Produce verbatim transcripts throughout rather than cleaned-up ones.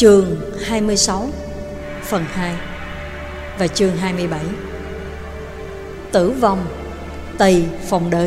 Chương hai mươi sáu phần hai và chương hai mươi bảy. Tử vong Tây Phong Đới.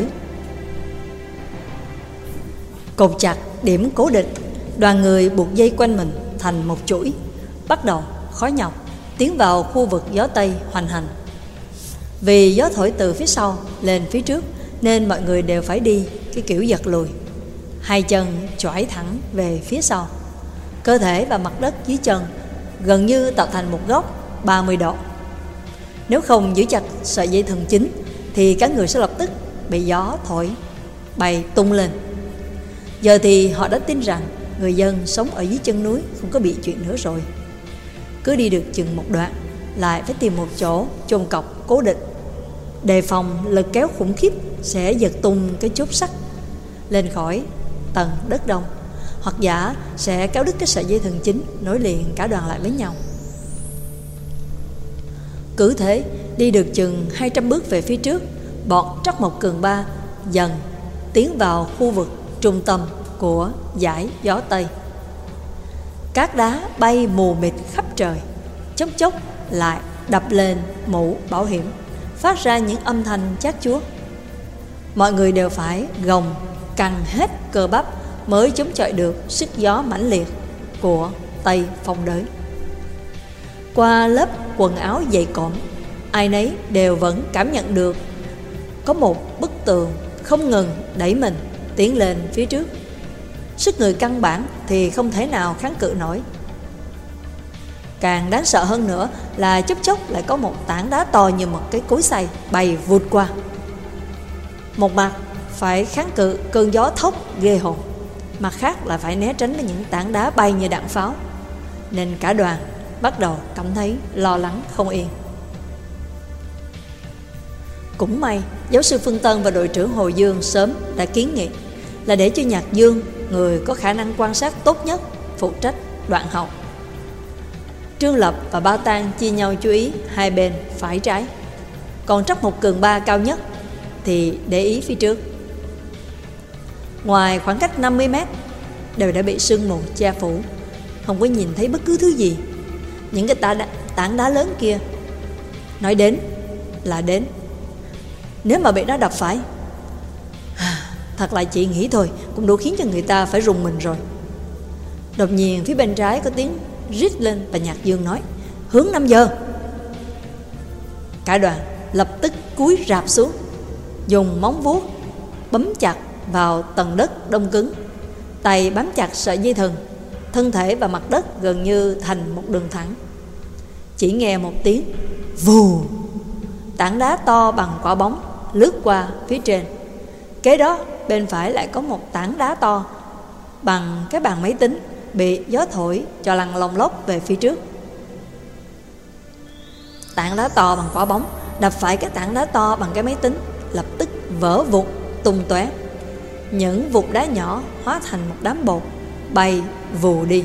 Cột chặt điểm cố định, đoàn người buộc dây quanh mình thành một chuỗi, bắt đầu khó nhọc tiến vào khu vực gió Tây hoành hành. Vì gió thổi từ phía sau lên phía trước nên mọi người đều phải đi cái kiểu giật lùi, hai chân choải thẳng về phía sau. Cơ thể và mặt đất dưới chân gần như tạo thành một góc ba mươi độ. Nếu không giữ chặt sợi dây thừng chính thì các người sẽ lập tức bị gió thổi bay tung lên. Giờ thì họ đã tin rằng người dân sống ở dưới chân núi không có bị chuyện nữa rồi. Cứ đi được chừng một đoạn lại phải tìm một chỗ chôn cọc cố định, đề phòng lực kéo khủng khiếp sẽ giật tung cái chốt sắt lên khỏi tầng đất đông, hoặc giả sẽ kéo đứt cái sợi dây thừng chính nối liền cả đoàn lại với nhau. Cứ thế đi được chừng hai trăm bước về phía trước, bọn Trắc Mộc Cường Ba dần tiến vào khu vực trung tâm của dải gió Tây. Cát đá bay mù mịt khắp trời, chốc chốc lại đập lên mũ bảo hiểm, phát ra những âm thanh chát chúa. Mọi người đều phải gồng căng hết cơ bắp mới chống chọi được sức gió mãnh liệt của Tây Phong Đới. Qua lớp quần áo dày cộm, ai nấy đều vẫn cảm nhận được có một bức tường không ngừng đẩy mình tiến lên phía trước. Sức người căn bản thì không thể nào kháng cự nổi. Càng đáng sợ hơn nữa là chốc chốc lại có một tảng đá to như một cái cối xay bay vụt qua. Một mặt phải kháng cự cơn gió thốc ghê hồn, mặt khác là phải né tránh những tảng đá bay như đạn pháo, nên cả đoàn bắt đầu cảm thấy lo lắng không yên. Cũng may giáo sư Phương Tân và đội trưởng Hồ Dương sớm đã kiến nghị là để cho Nhạc Dương, người có khả năng quan sát tốt nhất, phụ trách đoạn hậu. Trương Lập và Bao Tang chia nhau chú ý hai bên phải trái, còn Trắc Mộc Cường Ba cao nhất thì để ý phía trước. Ngoài khoảng cách năm mươi mét đều đã bị sương mù che phủ, không có nhìn thấy bất cứ thứ gì. Những cái tảng đá, tảng đá lớn kia nói đến là đến. Nếu mà bị nó đập phải, thật là chị nghĩ thôi cũng đủ khiến cho người ta phải rùng mình rồi. Đột nhiên phía bên trái có tiếng rít lên và Nhạc Dương nói: hướng năm giờ. Cả đoàn lập tức cúi rạp xuống, dùng móng vuốt bấm chặt vào tầng đất đông cứng, tay bám chặt sợi dây thừng, thân thể và mặt đất gần như thành một đường thẳng. Chỉ nghe một tiếng vù, tảng đá to bằng quả bóng lướt qua phía trên. Kế đó bên phải lại có một tảng đá to bằng cái bàn máy tính bị gió thổi cho lăn lông lốc về phía trước. Tảng đá to bằng quả bóng đập phải cái tảng đá to bằng cái máy tính, lập tức vỡ vụn tung tóe. Những vụn đá nhỏ hóa thành một đám bột bay vù đi.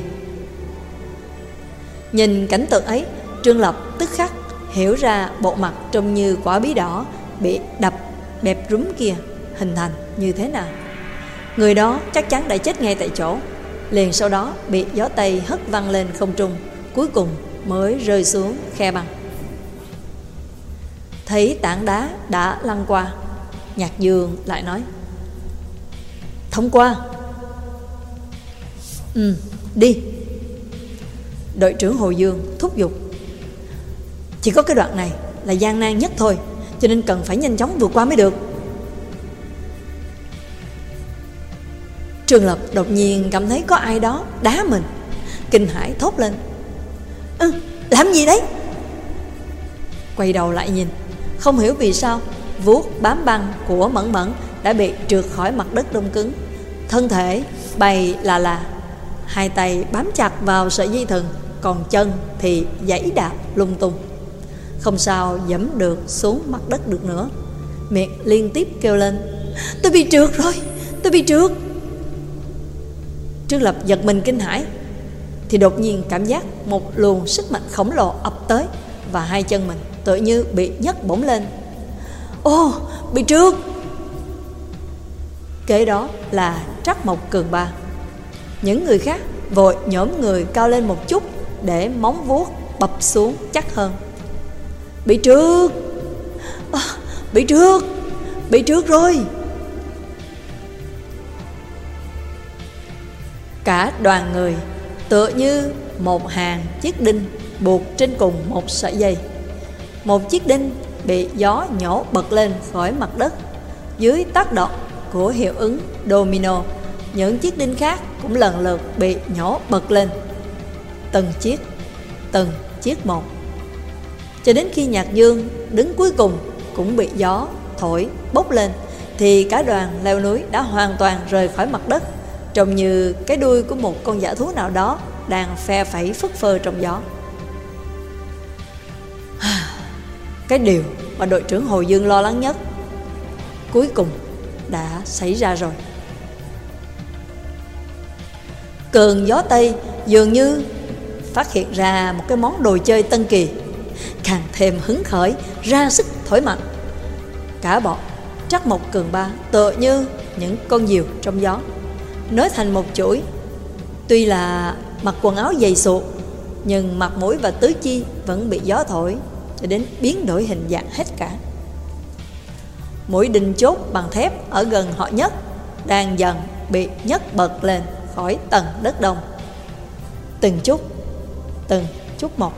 Nhìn cảnh tượng ấy, Trương Lập tức khắc hiểu ra bộ mặt trông như quả bí đỏ bị đập bẹp rúm kia hình thành như thế nào. Người đó chắc chắn đã chết ngay tại chỗ, liền sau đó bị gió Tây hất văng lên không trung, cuối cùng mới rơi xuống khe băng. Thấy tảng đá đã lăn qua, Nhạc Dương lại nói: thông qua. Ừ, đi. Đội trưởng Hồ Dương thúc giục: chỉ có cái đoạn này là gian nan nhất thôi, cho nên cần phải nhanh chóng vượt qua mới được. Trương Lập đột nhiên cảm thấy có ai đó đá mình, kinh hãi thốt lên: Ừ, làm gì đấy? Quay đầu lại nhìn, không hiểu vì sao vuốt bám băng của Mẫn Mẫn đã bị trượt khỏi mặt đất đông cứng, thân thể bay là là, hai tay bám chặt vào sợi dây thừng, còn chân thì giãy đạp lung tung, không sao giẫm được xuống mặt đất được nữa, miệng liên tiếp kêu lên: tôi bị trượt rồi, tôi bị trượt. Trương Lập giật mình kinh hãi, thì đột nhiên cảm giác một luồng sức mạnh khổng lồ ập tới, và hai chân mình tự như bị nhấc bổng lên. Ô, bị trượt. Kế đó là Trắc Mộc Cường Ba. Những người khác vội nhổm người cao lên một chút để móng vuốt bập xuống chắc hơn. Bị trượt, à, bị trượt, bị trượt rồi. Cả đoàn người tựa như một hàng chiếc đinh buộc trên cùng một sợi dây. Một chiếc đinh bị gió nhổ bật lên khỏi mặt đất. Dưới tác động của hiệu ứng domino, những chiếc đinh khác cũng lần lượt bị nhổ bật lên, từng chiếc, từng chiếc một, cho đến khi Nhạc Dương đứng cuối cùng cũng bị gió thổi bốc lên, thì cả đoàn leo núi đã hoàn toàn rời khỏi mặt đất, trông như cái đuôi của một con dã thú nào đó đang phe phẩy phất phơ trong gió. Cái điều mà đội trưởng Hồ Dương lo lắng nhất cuối cùng đã xảy ra rồi. Cơn gió Tây dường như phát hiện ra một cái món đồ chơi tân kỳ, càng thêm hứng khởi ra sức thổi mạnh. Cả bọn Trắc Mộc Cường Ba tựa như những con diều trong gió, nối thành một chuỗi. Tuy là mặc quần áo dày sụt, nhưng mặt mũi và tứ chi vẫn bị gió thổi cho đến biến đổi hình dạng hết cả. Mũi đinh chốt bằng thép ở gần họ nhất đang dần bị nhấc bật lên khỏi tầng đất đông, từng chút, từng chút một.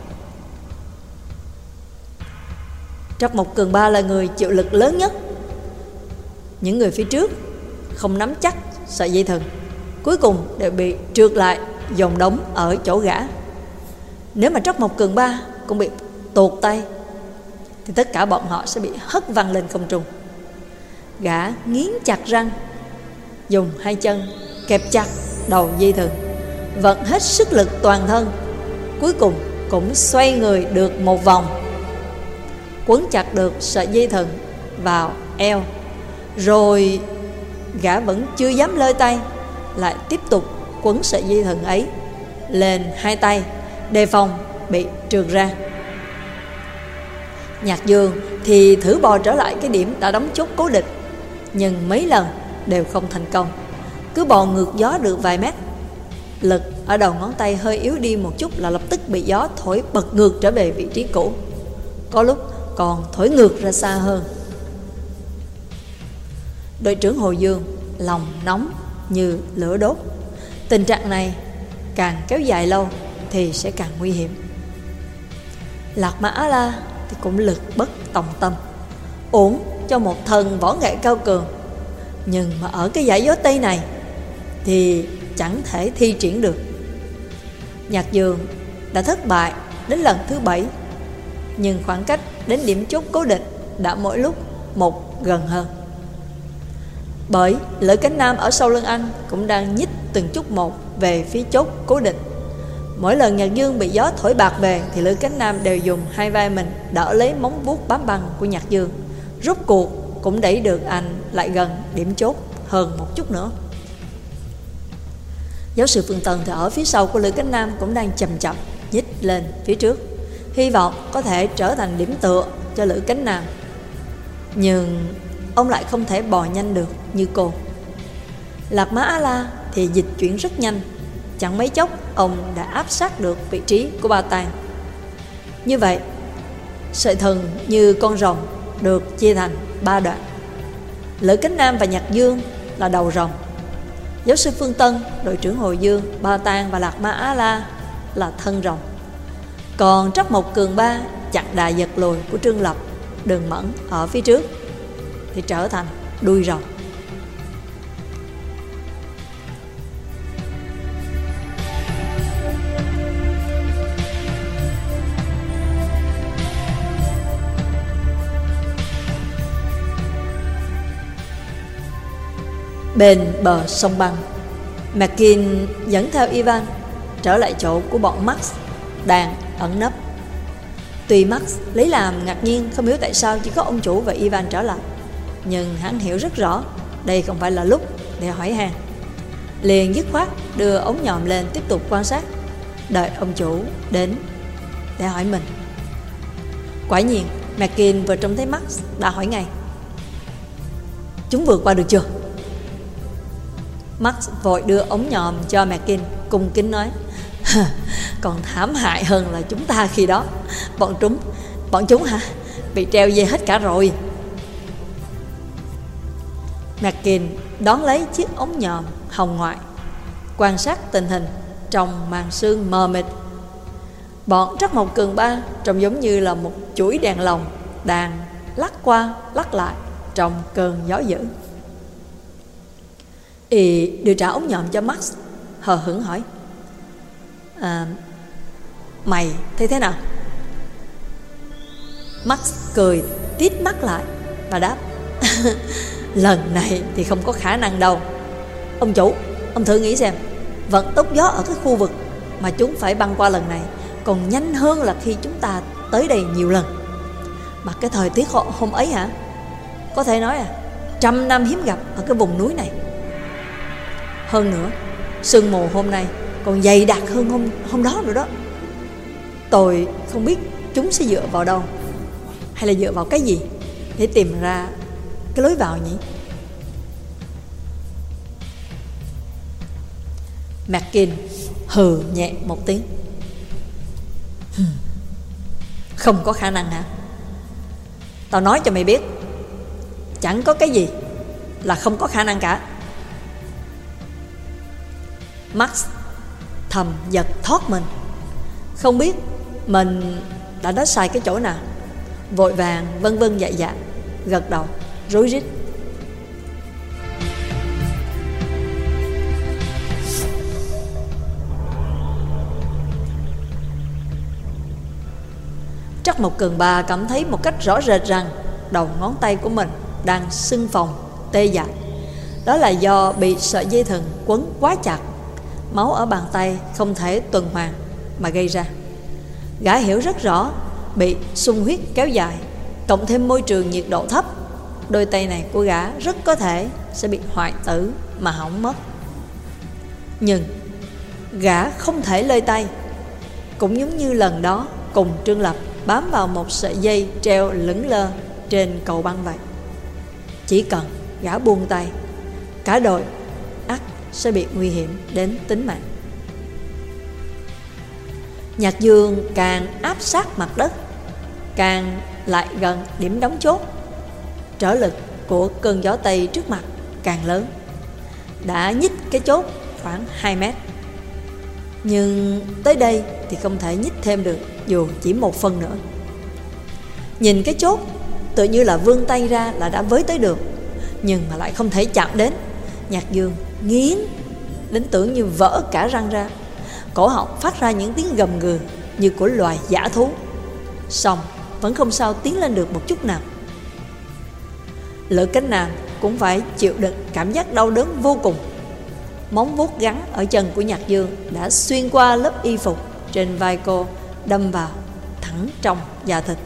Trắc Mộc Cường Ba là người chịu lực lớn nhất. Những người phía trước không nắm chắc sợi dây thừng, cuối cùng đều bị trượt lại dồn đống ở chỗ gã. Nếu mà Trắc Mộc Cường Ba cũng bị tuột tay thì tất cả bọn họ sẽ bị hất văng lên không trung. Gã nghiến chặt răng, dùng hai chân kẹp chặt đầu dây thừng, vận hết sức lực toàn thân, cuối cùng cũng xoay người được một vòng, quấn chặt được sợi dây thừng vào eo. Rồi gã vẫn chưa dám lơi tay, lại tiếp tục quấn sợi dây thừng ấy lên hai tay, đề phòng bị trượt ra. Nhạc Dương thì thử bò trở lại cái điểm đã đóng chốt cố định, nhưng mấy lần đều không thành công. Cứ bò ngược gió được vài mét, lực ở đầu ngón tay hơi yếu đi một chút là lập tức bị gió thổi bật ngược trở về vị trí cũ, có lúc còn thổi ngược ra xa hơn. Đội trưởng Hồ Dương lòng nóng như lửa đốt. Tình trạng này càng kéo dài lâu thì sẽ càng nguy hiểm. Lạc Mã A-la thì cũng lực bất tòng tâm, ổn cho một thần võ nghệ cao cường, nhưng mà ở cái dải gió Tây này thì chẳng thể thi triển được. Nhạc Dương đã thất bại đến lần thứ bảy, nhưng khoảng cách đến điểm chốt cố định đã mỗi lúc một gần hơn. Bởi Lữ Cánh Nam ở sau lưng anh cũng đang nhích từng chút một về phía chốt cố định. Mỗi lần Nhạc Dương bị gió thổi bạc về thì Lữ Cánh Nam đều dùng hai vai mình đỡ lấy móng vuốt bám băng của Nhạc Dương, rốt cuộc cũng đẩy được anh lại gần điểm chốt hơn một chút nữa. Giáo sư Phương Tân thì ở phía sau của Lữ Cánh Nam cũng đang chậm chậm nhích lên phía trước, hy vọng có thể trở thành điểm tựa cho Lữ Cánh Nam. Nhưng ông lại không thể bò nhanh được như cô. Lạc Mã A-la thì dịch chuyển rất nhanh, chẳng mấy chốc ông đã áp sát được vị trí của Ba Tàng. Như vậy, sợi thừng như con rồng được chia thành ba đoạn. Lữ Cánh Nam và Nhạc Dương là đầu rồng, giáo sư Phương Tân, đội trưởng Hồ Dương, Ba Tàng và Lạc Mã A-la là thân rồng. Còn Trắc Mộc Cường Ba chặn đà giật lùi của Trương Lập, Đường Mẫn ở phía trước thì trở thành đuôi rồng. Bên bờ sông băng, McKean dẫn theo Ivan trở lại chỗ của bọn Max đang ẩn nấp. Tuy Max lấy làm ngạc nhiên không hiểu tại sao chỉ có ông chủ và Ivan trở lại, nhưng hắn hiểu rất rõ đây không phải là lúc để hỏi han. Liền dứt khoát đưa ống nhòm lên tiếp tục quan sát, đợi ông chủ đến để hỏi mình. Quả nhiên McKean vừa trông thấy Max đã hỏi ngay: chúng vượt qua được chưa? Max vội đưa ống nhòm cho McKean. cung kính nói: còn thảm hại hơn là chúng ta khi đó. Bọn chúng Bọn chúng hả? Bị treo dây hết cả rồi. Mackin đón lấy chiếc ống nhòm hồng ngoại, quan sát tình hình trong màn sương mờ mịt. Bọn Trắc Mộc Cường Ba trông giống như là một chuỗi đèn lồng đang lắc qua lắc lại trong cơn gió dữ. Y đưa trả ống nhòm cho Max, hờ hững hỏi: à, mày thấy thế nào? Max cười tít mắt lại và đáp: lần này thì không có khả năng đâu. Ông chủ, ông thử nghĩ xem, vận tốc gió ở cái khu vực mà chúng phải băng qua lần này còn nhanh hơn là khi chúng ta tới đây nhiều lần. Mà cái thời tiết hôm ấy hả, có thể nói à trăm năm hiếm gặp ở cái vùng núi này. Hơn nữa, sương mù hôm nay còn dày đặc hơn hôm, hôm đó nữa đó. Tôi không biết chúng sẽ dựa vào đâu, hay là dựa vào cái gì để tìm ra cái lối vào nhỉ? Mackin hừ nhẹ một tiếng. Không có khả năng hả? Tao nói cho mày biết, chẳng có cái gì là không có khả năng cả. Max thầm giật thót mình, không biết mình đã nói sai cái chỗ nào. Vội vàng vân vân dạ dạ, gật đầu rối rít. Trắc Mộc Cường Ba cảm thấy một cách rõ rệt rằng đầu ngón tay của mình đang sưng phồng, tê dại. Đó là do bị sợi dây thừng quấn quá chặt, máu ở bàn tay không thể tuần hoàn mà gây ra. Gã hiểu rất rõ, bị xung huyết kéo dài, cộng thêm môi trường nhiệt độ thấp, đôi tay này của gã rất có thể sẽ bị hoại tử mà hỏng mất. Nhưng gã không thể lơi tay, cũng giống như lần đó cùng Trương Lập bám vào một sợi dây treo lững lơ trên cầu băng vậy. Chỉ cần gã buông tay, cả đội ắt sẽ bị nguy hiểm đến tính mạng. Nhạc Dương càng áp sát mặt đất, càng lại gần điểm đóng chốt. Trở lực của cơn gió Tây trước mặt càng lớn, đã nhích cái chốt khoảng hai mét. Nhưng tới đây thì không thể nhích thêm được dù chỉ một phân nữa. Nhìn cái chốt tự như là vươn tay ra là đã với tới được, nhưng mà lại không thể chạm đến. Nhạc Dương nghiến đến tưởng như vỡ cả răng ra, cổ họng phát ra những tiếng gầm gừ như của loài dã thú, song vẫn không sao tiến lên được một chút nào. Lữ Cánh Nam cũng phải chịu đựng cảm giác đau đớn vô cùng. Móng vuốt gắn ở chân của Nhạc Dương đã xuyên qua lớp y phục trên vai cô, đâm vào thẳng trong da thịt.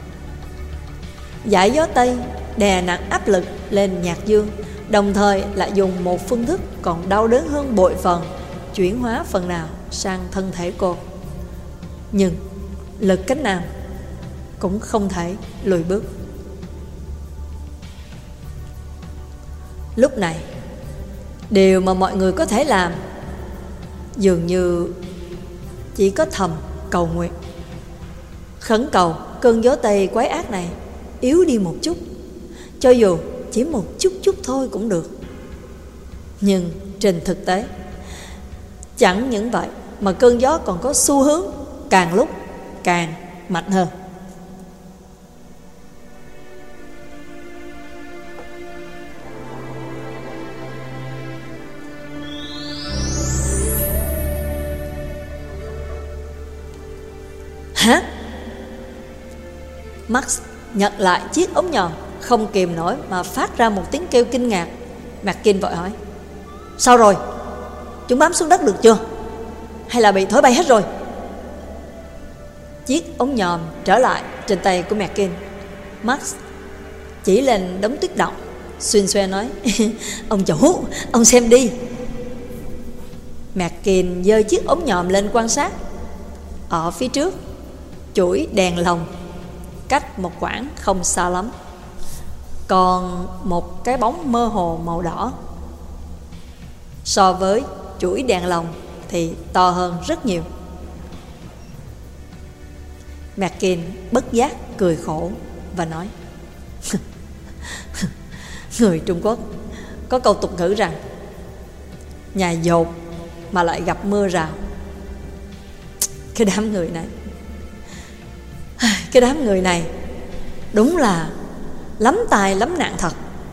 Dải gió Tây đè nặng áp lực lên Nhạc Dương, đồng thời lại dùng một phương thức còn đau đớn hơn bội phần, chuyển hóa phần nào sang thân thể cô. Nhưng Lực Cánh Nam cũng không thể lùi bước. Lúc này, điều mà mọi người có thể làm dường như chỉ có thầm cầu nguyện, khẩn cầu cơn gió Tây quái ác này yếu đi một chút, cho dù chỉ một chút chút thôi cũng được. Nhưng trên thực tế, chẳng những vậy mà cơn gió còn có xu hướng càng lúc càng mạnh hơn. Hả? Max nhận lại chiếc ống nhòm, không kìm nổi mà phát ra một tiếng kêu kinh ngạc. Mackin vội hỏi: sao rồi? Chúng bám xuống đất được chưa? Hay là bị thổi bay hết rồi? Chiếc ống nhòm trở lại trên tay của Mackin. Max chỉ lên đống tuyết động, xuyên xoe nói: ông chủ, ông xem đi. Mackin giơ chiếc ống nhòm lên quan sát. Ở phía trước, chuỗi đèn lồng cách một quãng không xa lắm, còn một cái bóng mơ hồ màu đỏ. So với chuỗi đèn lồng thì to hơn rất nhiều. Mackin bất giác cười khổ và nói: Người Trung Quốc có câu tục ngữ rằng nhà dột mà lại gặp mưa rào. Cái đám người này Cái đám người này đúng là lắm tài lắm nạn thật.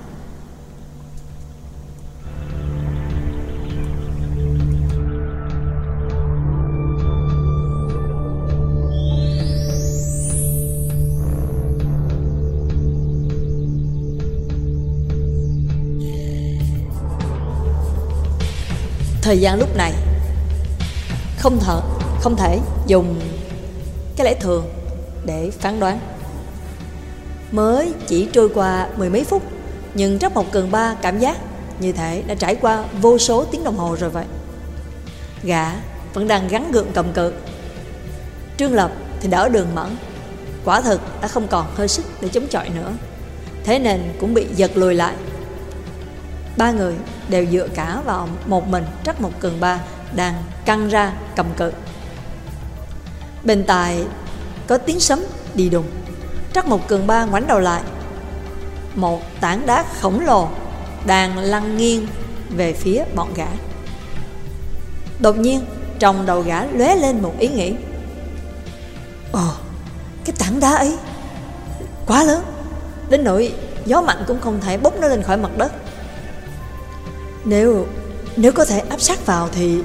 Thời gian lúc này không thể, không thể dùng cái lẽ thường để phán đoán. Mới chỉ trôi qua mười mấy phút, nhưng Trắc Mộc Cường Ba cảm giác như thể đã trải qua vô số tiếng đồng hồ rồi vậy. Gã vẫn đang gắng gượng cầm cự. Trương Lập thì đỡ Đường Mẫn, quả thực đã không còn hơi sức để chống chọi nữa, thế nên cũng bị giật lùi lại. Ba người đều dựa cả vào một mình Trắc Mộc Cường Ba đang căng ra cầm cự. Bên tai có tiếng sấm đi đùng. Trắc Mộc Cường Ba ngoảnh đầu lại. Một tảng đá khổng lồ đang lăn nghiêng về phía bọn gã. Đột nhiên trong đầu gã lóe lên một ý nghĩ: Ồ, cái tảng đá ấy quá lớn, đến nỗi gió mạnh cũng không thể bốc nó lên khỏi mặt đất. Nếu Nếu có thể áp sát vào thì...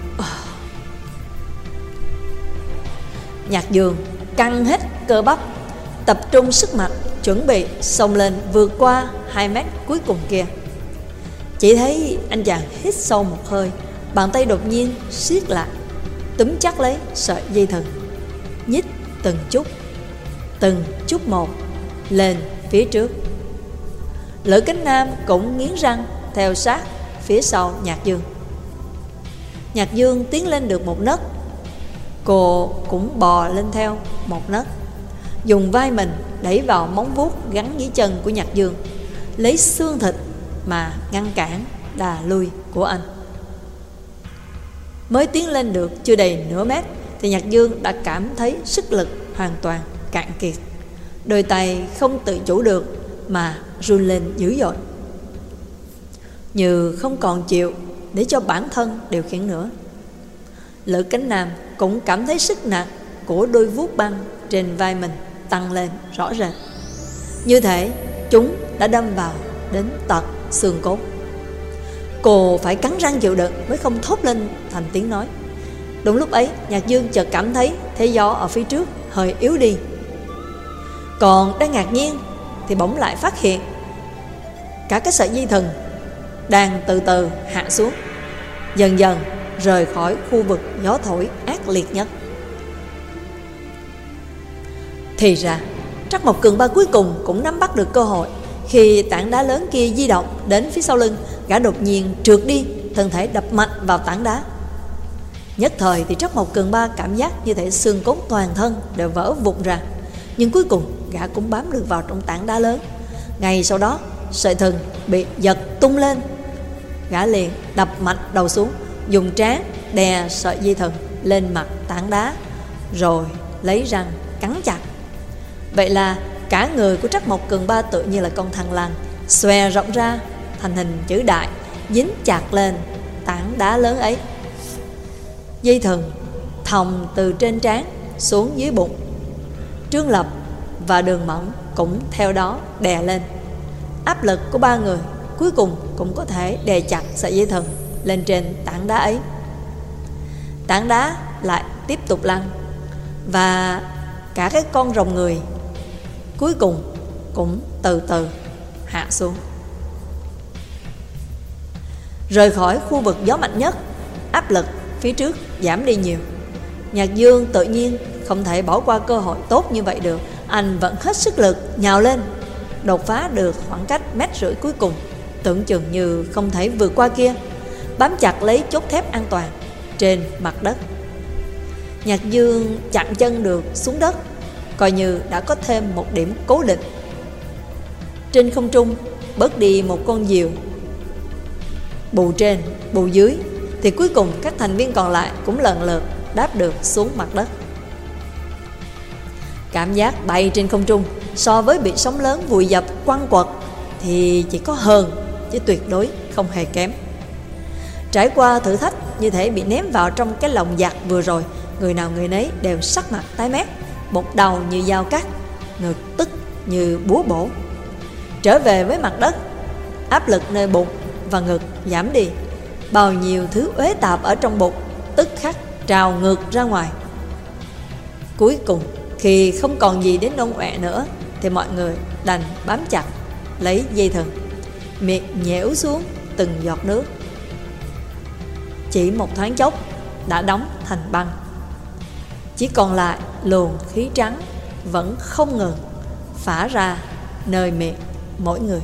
Nhạc Dương căng hết cơ bắp, tập trung sức mạnh, chuẩn bị xông lên vượt qua hai mét cuối cùng kia. Chỉ thấy anh chàng hít sâu một hơi, bàn tay đột nhiên siết lại, túm chắc lấy sợi dây thừng, nhích từng chút, từng chút một lên phía trước. Lữ Cánh Nam cũng nghiến răng theo sát phía sau Nhạc Dương. Nhạc Dương tiến lên được một nấc, cô cũng bò lên theo một nấc, dùng vai mình đẩy vào móng vuốt gắn dưới chân của Nhạc Dương, lấy xương thịt mà ngăn cản đà lui của anh. Mới tiến lên được chưa đầy nửa mét thì Nhạc Dương đã cảm thấy sức lực hoàn toàn cạn kiệt, đôi tay không tự chủ được mà run lên dữ dội, như không còn chịu để cho bản thân điều khiển nữa. Lữ Cánh Nam cũng cảm thấy sức nặng của đôi vuốt băng trên vai mình tăng lên rõ rệt, như thể chúng đã đâm vào đến tận xương cốt. Cô phải cắn răng chịu đựng mới không thốt lên thành tiếng nói. Đúng lúc ấy, Nhạc Dương chợt cảm thấy thế gió ở phía trước hơi yếu đi. Còn đang ngạc nhiên thì bỗng lại phát hiện cả cái sợi dây thừng đang từ từ hạ xuống, dần dần rời khỏi khu vực gió thổi ác liệt nhất. Thì ra Trắc Mộc Cường Ba cuối cùng cũng nắm bắt được cơ hội. Khi tảng đá lớn kia di động đến phía sau lưng, gã đột nhiên trượt đi, thân thể đập mạnh vào tảng đá. Nhất thời thì Trắc Mộc Cường Ba cảm giác như thể xương cốt toàn thân đều vỡ vụn ra, nhưng cuối cùng gã cũng bám được vào trong tảng đá lớn. Ngay sau đó, sợi thừng bị giật tung lên, gã liền đập mạnh đầu xuống, dùng trán đè sợi dây thừng lên mặt tảng đá, rồi lấy răng cắn chặt. Vậy là cả người của Trắc Mộc Cường Ba tự như là con thằn lằn, xòe rộng ra thành hình chữ đại, dính chặt lên tảng đá lớn ấy. Dây thừng thòng từ trên trán xuống dưới bụng. Trương Lập và Đường Mẫn cũng theo đó đè lên. Áp lực của ba người cuối cùng cũng có thể đè chặt sợi dây thừng lên trên tảng đá ấy. Tảng đá lại tiếp tục lăn, và cả cái con rồng người cuối cùng cũng từ từ hạ xuống. Rời khỏi khu vực gió mạnh nhất, áp lực phía trước giảm đi nhiều. Nhạc Dương tự nhiên không thể bỏ qua cơ hội tốt như vậy được. Anh vẫn hết sức lực nhào lên, đột phá được khoảng cách mét rưỡi cuối cùng, tưởng chừng như không thể vượt qua kia, bám chặt lấy chốt thép an toàn trên mặt đất. Nhạc Dương chạm chân được xuống đất, coi như đã có thêm một điểm cố định. Trên không trung bớt đi một con diều, bù trên bù dưới thì cuối cùng các thành viên còn lại cũng lần lượt đáp được xuống mặt đất. Cảm giác bay trên không trung so với bị sóng lớn vùi dập quăng quật thì chỉ có hơn, chứ tuyệt đối không hề kém. Trải qua thử thách như thể bị ném vào trong cái lồng giặc vừa rồi, người nào người nấy đều sắc mặt tái mét, một đầu như dao cắt, ngực tức như búa bổ. Trở về với mặt đất, áp lực nơi bụng và ngực giảm đi, bao nhiêu thứ uế tạp ở trong bụng tức khắc trào ngược ra ngoài. Cuối cùng khi không còn gì đến nôn ọe nữa thì mọi người đành bám chặt lấy dây thừng, miệng nhễu xuống từng giọt nước. Chỉ một thoáng chốc đã đóng thành băng, chỉ còn lại luồng khí trắng vẫn không ngừng phả ra nơi miệng mỗi người.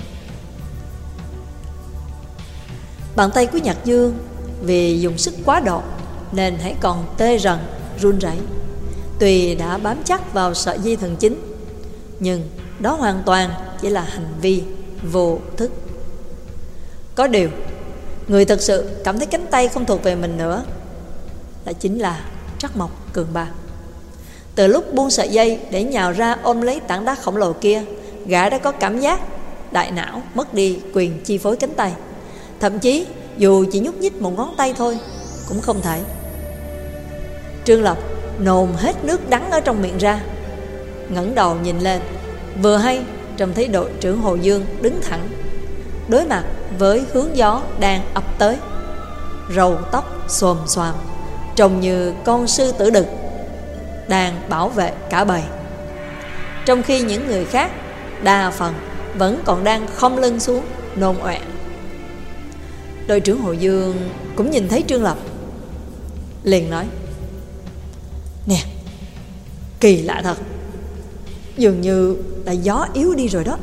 Bàn tay của Nhạc Dương vì dùng sức quá độ nên hãy còn tê rần run rẩy. Tuy đã bám chắc vào sợi dây thần chính, nhưng đó hoàn toàn chỉ là hành vi vô thức. Có điều, người thật sự cảm thấy cánh tay không thuộc về mình nữa lại chính là Trắc Mộc Cường Ba. Từ lúc buông sợi dây để nhào ra ôm lấy tảng đá khổng lồ kia, gã đã có cảm giác đại não mất đi quyền chi phối cánh tay. Thậm chí dù chỉ nhúc nhích một ngón tay thôi cũng không thể. Trương Lập nôn hết nước đắng ở trong miệng ra, ngẩng đầu nhìn lên, vừa hay trông thấy đội trưởng Hồ Dương đứng thẳng đối mặt với hướng gió đang ập tới, râu tóc xồm xoàm, trông như con sư tử đực đang bảo vệ cả bầy, trong khi những người khác đa phần vẫn còn đang khom lưng xuống nôn ọe. Đội trưởng Hồ Dương cũng nhìn thấy Trương Lập, liền nói: "Nè, kỳ lạ thật, dường như là gió yếu đi rồi đó."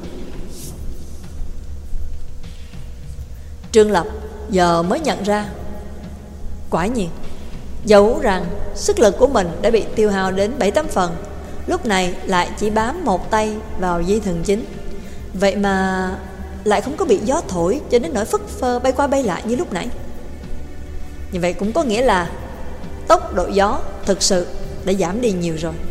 Trương Lập giờ mới nhận ra, quả nhiên dẫu rằng sức lực của mình đã bị tiêu hao đến bảy tám phần, lúc này lại chỉ bám một tay vào dây thừng chính, vậy mà lại không có bị gió thổi cho đến nỗi phất phơ bay qua bay lại như lúc nãy. Như vậy cũng có nghĩa là tốc độ gió thực sự đã giảm đi nhiều rồi.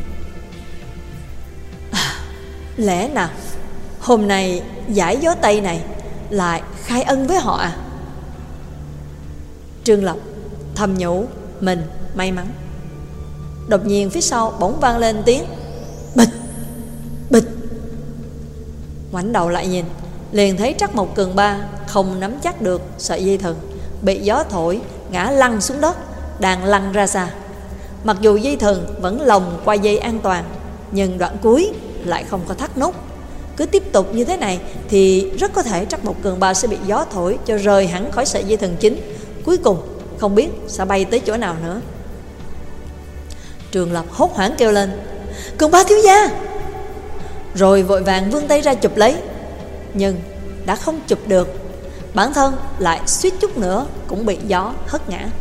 À, lẽ nào hôm nay giải gió Tây này lại khai ân với họ à? Trương Lập thầm nhủ mình may mắn. Đột nhiên phía sau bỗng vang lên tiếng bịch bịch. Ngoảnh đầu lại nhìn, liền thấy Trắc Mộc Cường Ba không nắm chắc được sợi dây thừng, bị gió thổi ngã lăn xuống đất, đang lăn ra xa. Mặc dù dây thừng vẫn lồng qua dây an toàn, nhưng đoạn cuối lại không có thắt nút. Cứ tiếp tục như thế này thì rất có thể Trắc Mộc Cường Ba sẽ bị gió thổi cho rời hẳn khỏi sợi dây thừng chính, cuối cùng không biết sẽ bay tới chỗ nào nữa. Trường Lập hốt hoảng kêu lên: "Cường Ba thiếu gia!" Rồi vội vàng vươn tay ra chụp lấy, nhưng đã không chụp được, bản thân lại suýt chút nữa cũng bị gió hất ngã.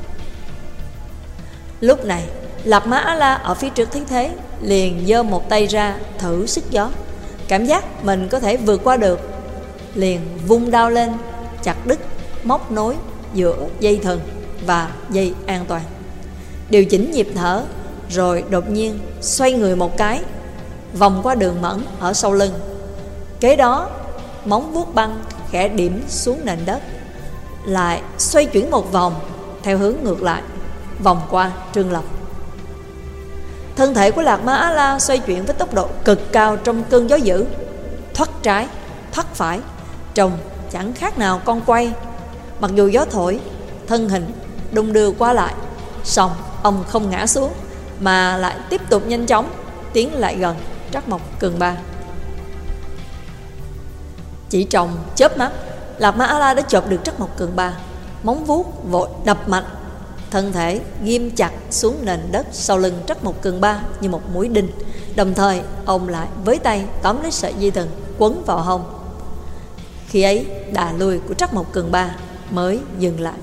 Lúc này Lạc Mã A-la ở phía trước thấy thế, liền giơ một tay ra thử sức gió, cảm giác mình có thể vượt qua được, liền vung đao lên chặt đứt móc nối giữa dây thừng và dây an toàn, điều chỉnh nhịp thở, rồi đột nhiên xoay người một cái, vòng qua đường mẫn ở sau lưng. Kế đó móng vuốt băng khẽ điểm xuống nền đất, lại xoay chuyển một vòng theo hướng ngược lại, vòng qua Trương Lập. Thân thể của Lạc Ma A-la xoay chuyển với tốc độ cực cao trong cơn gió dữ, thoắt trái thoắt phải, trông chẳng khác nào con quay. Mặc dù gió thổi, thân hình đung đưa qua lại, song ông không ngã xuống, mà lại tiếp tục nhanh chóng tiến lại gần Trắc Mộc Cường Ba. Chỉ trong chớp mắt, Lạc Ma A-la đã chộp được Trắc Mộc Cường Ba, móng vuốt vội đập mạnh, thân thể ghim chặt xuống nền đất sau lưng Trắc Mộc Cường Ba như một mũi đinh. Đồng thời ông lại với tay tóm lấy sợi dây thừng quấn vào hông. Khi ấy đà lùi của Trắc Mộc Cường Ba mới dừng lại.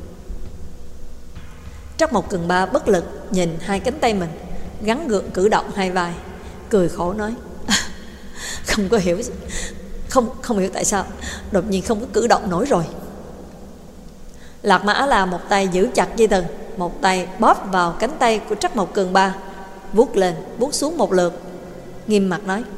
Trắc Mộc Cường Ba bất lực nhìn hai cánh tay mình, gắng gượng cử động hai vai, cười khổ nói: Không có hiểu Không không hiểu tại sao đột nhiên không có cử động nổi rồi. Lạc Ma Á La một tay giữ chặt dây thừng, một tay bóp vào cánh tay của Trắc Mộc Cường Ba, vuốt lên vuốt xuống một lượt, nghiêm mặt nói: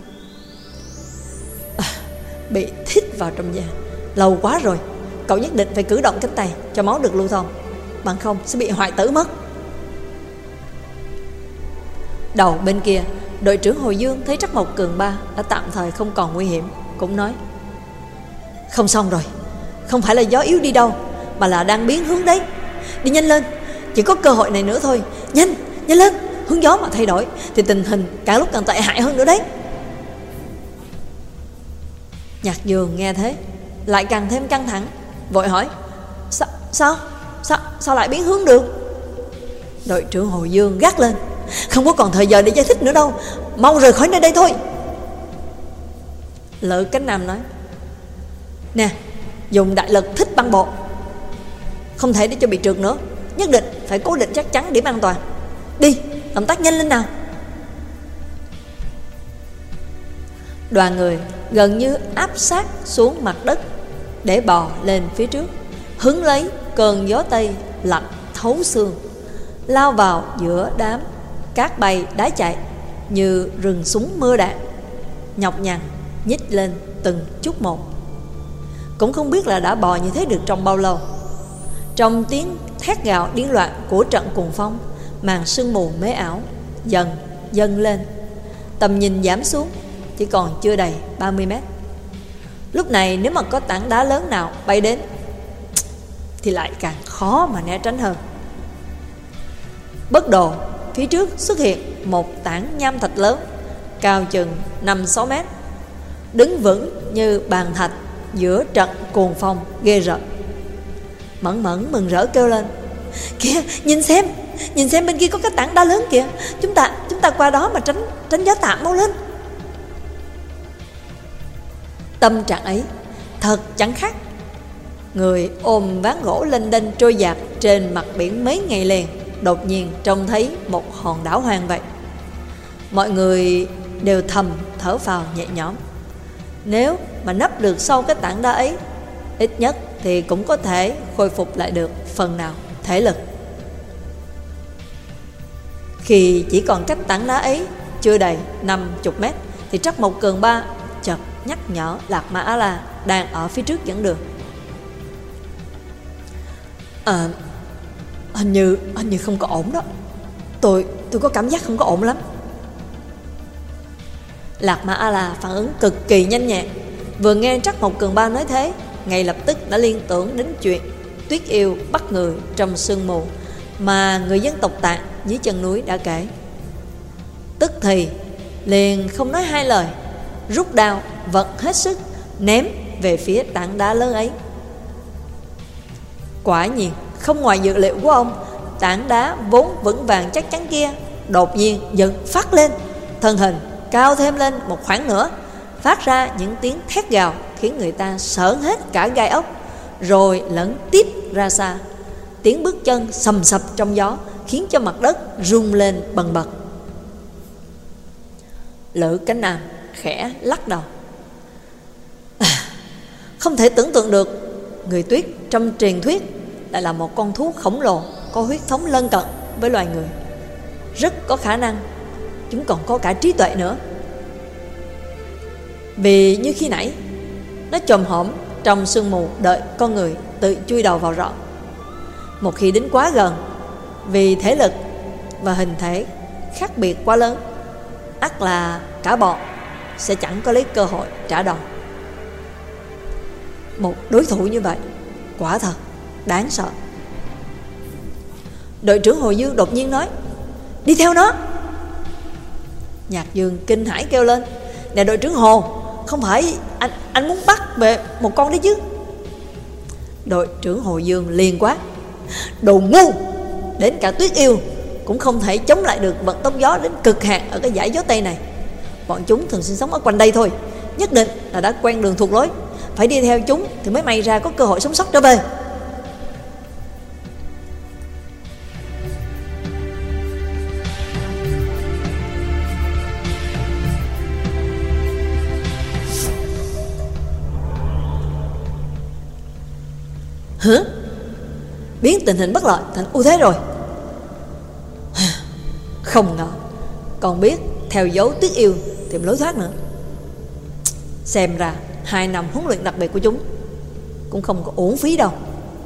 à, bị thít vào trong da lâu quá rồi, cậu nhất định phải cử động cánh tay cho máu được lưu thông, bằng không sẽ bị hoại tử mất. Đầu bên kia, đội trưởng Hồi Dương thấy Trắc Mộc Cường Ba đã tạm thời không còn nguy hiểm, cũng nói: không xong rồi, không phải là gió yếu đi đâu, mà là đang biến hướng đấy. Đi nhanh lên, chỉ có cơ hội này nữa thôi. Nhanh, nhanh lên, hướng gió mà thay đổi thì tình hình càng lúc càng tệ hại hơn nữa đấy. Nhạc Dương nghe thế lại càng thêm căng thẳng, vội hỏi: Sao, sao, sao, sao lại biến hướng được? Đội trưởng Hồi Dương gắt lên: không có còn thời giờ để giải thích nữa đâu, mau rời khỏi nơi đây thôi. Lữ Cánh Nam nói: nè, dùng đại lực thích băng bộ, không thể để cho bị trượt nữa, nhất định phải cố định chắc chắn điểm an toàn. Đi, động tác nhanh lên nào. Đoàn người gần như áp sát xuống mặt đất để bò lên phía trước, hứng lấy cơn gió tây lạnh thấu xương, lao vào giữa đám cát bay đá chạy như rừng súng mưa đạn, nhọc nhằn nhích lên từng chút một. Cũng không biết là đã bò như thế được trong bao lâu. Trong tiếng thét gào điên loạn của trận cuồng phong, màn sương mù mê ảo dần dần lên, tầm nhìn giảm xuống chỉ còn chưa đầy ba mươi mét. Lúc này nếu mà có tảng đá lớn nào bay đến thì lại càng khó mà né tránh hơn. Bất đồ phía trước xuất hiện một tảng nham thạch lớn, cao chừng năm sáu mét, đứng vững như bàn thạch giữa trận cuồng phong ghê rợn. Mẫn Mẫn mừng rỡ kêu lên: kìa, nhìn xem, nhìn xem bên kia có cái tảng đá lớn kìa, chúng ta chúng ta qua đó mà tránh tránh gió tạm mau lên. Tâm trạng ấy thật chẳng khác người ôm ván gỗ lênh đênh trôi dạt trên mặt biển mấy ngày liền đột nhiên trông thấy một hòn đảo hoang vậy. Mọi người đều thầm thở phào nhẹ nhõm. Nếu mà nấp được sau cái tảng đá ấy, ít nhất thì cũng có thể khôi phục lại được phần nào thể lực. Khi chỉ còn cách tảng đá ấy chưa đầy năm mươi mét thì Trắc Mộc Cường Ba chợt nhắc nhở Lạc Ma Á La đang ở phía trước dẫn đường: À, hình như hình như không có ổn đó. Tôi tôi có cảm giác không có ổn lắm. Lạc Ma Á La phản ứng cực kỳ nhanh nhẹn, vừa nghe Trắc Mộc Cường Ba nói thế, ngay lập tức đã liên tưởng đến chuyện Tuyết Yêu bắt người trong sương mù mà người dân tộc Tạng dưới chân núi đã kể. Tức thì liền không nói hai lời, rút đao vận hết sức ném về phía tảng đá lớn ấy. Quả nhiên không ngoài dự liệu của ông, tảng đá vốn vững vàng chắc chắn kia đột nhiên dựng phát lên, thân hình cao thêm lên một khoảng nữa, phát ra những tiếng thét gào khiến người ta sởn hết cả gai ốc, rồi lẫn tiếp ra xa. Tiếng bước chân sầm sập trong gió khiến cho mặt đất rung lên bần bật. Lữ Cánh Nam khẽ lắc đầu: à, không thể tưởng tượng được người tuyết trong truyền thuyết lại là một con thú khổng lồ có huyết thống lân cận với loài người. Rất có khả năng chúng còn có cả trí tuệ nữa. Vì như khi nãy nó chồm hổm trong sương mù đợi con người tự chui đầu vào rọ. Một khi đến quá gần, vì thể lực và hình thể khác biệt quá lớn, ắt là cả bọn sẽ chẳng có lấy cơ hội trả đòn. Một đối thủ như vậy quả thật đáng sợ. Đội trưởng Hồi Dương đột nhiên nói: đi theo nó. Nhạc Dương kinh hãi kêu lên: nè đội trưởng Hồ, không phải anh anh muốn bắt về một con đấy chứ? Đội trưởng Hồi Dương liền quát: đồ ngu, đến cả Tuyết Yêu cũng không thể chống lại được vận tốc gió đến cực hạn ở cái dải gió Tây này. Bọn chúng thường sinh sống ở quanh đây thôi, nhất định là đã quen đường thuộc lối, phải đi theo chúng thì mới may ra có cơ hội sống sót trở về. Hả? biến tình hình bất lợi thành ưu thế rồi. Không ngờ còn biết theo dấu Tuyết Yêu tìm lối thoát nữa. Xem ra hai năm huấn luyện đặc biệt của chúng cũng không có uổng phí đâu.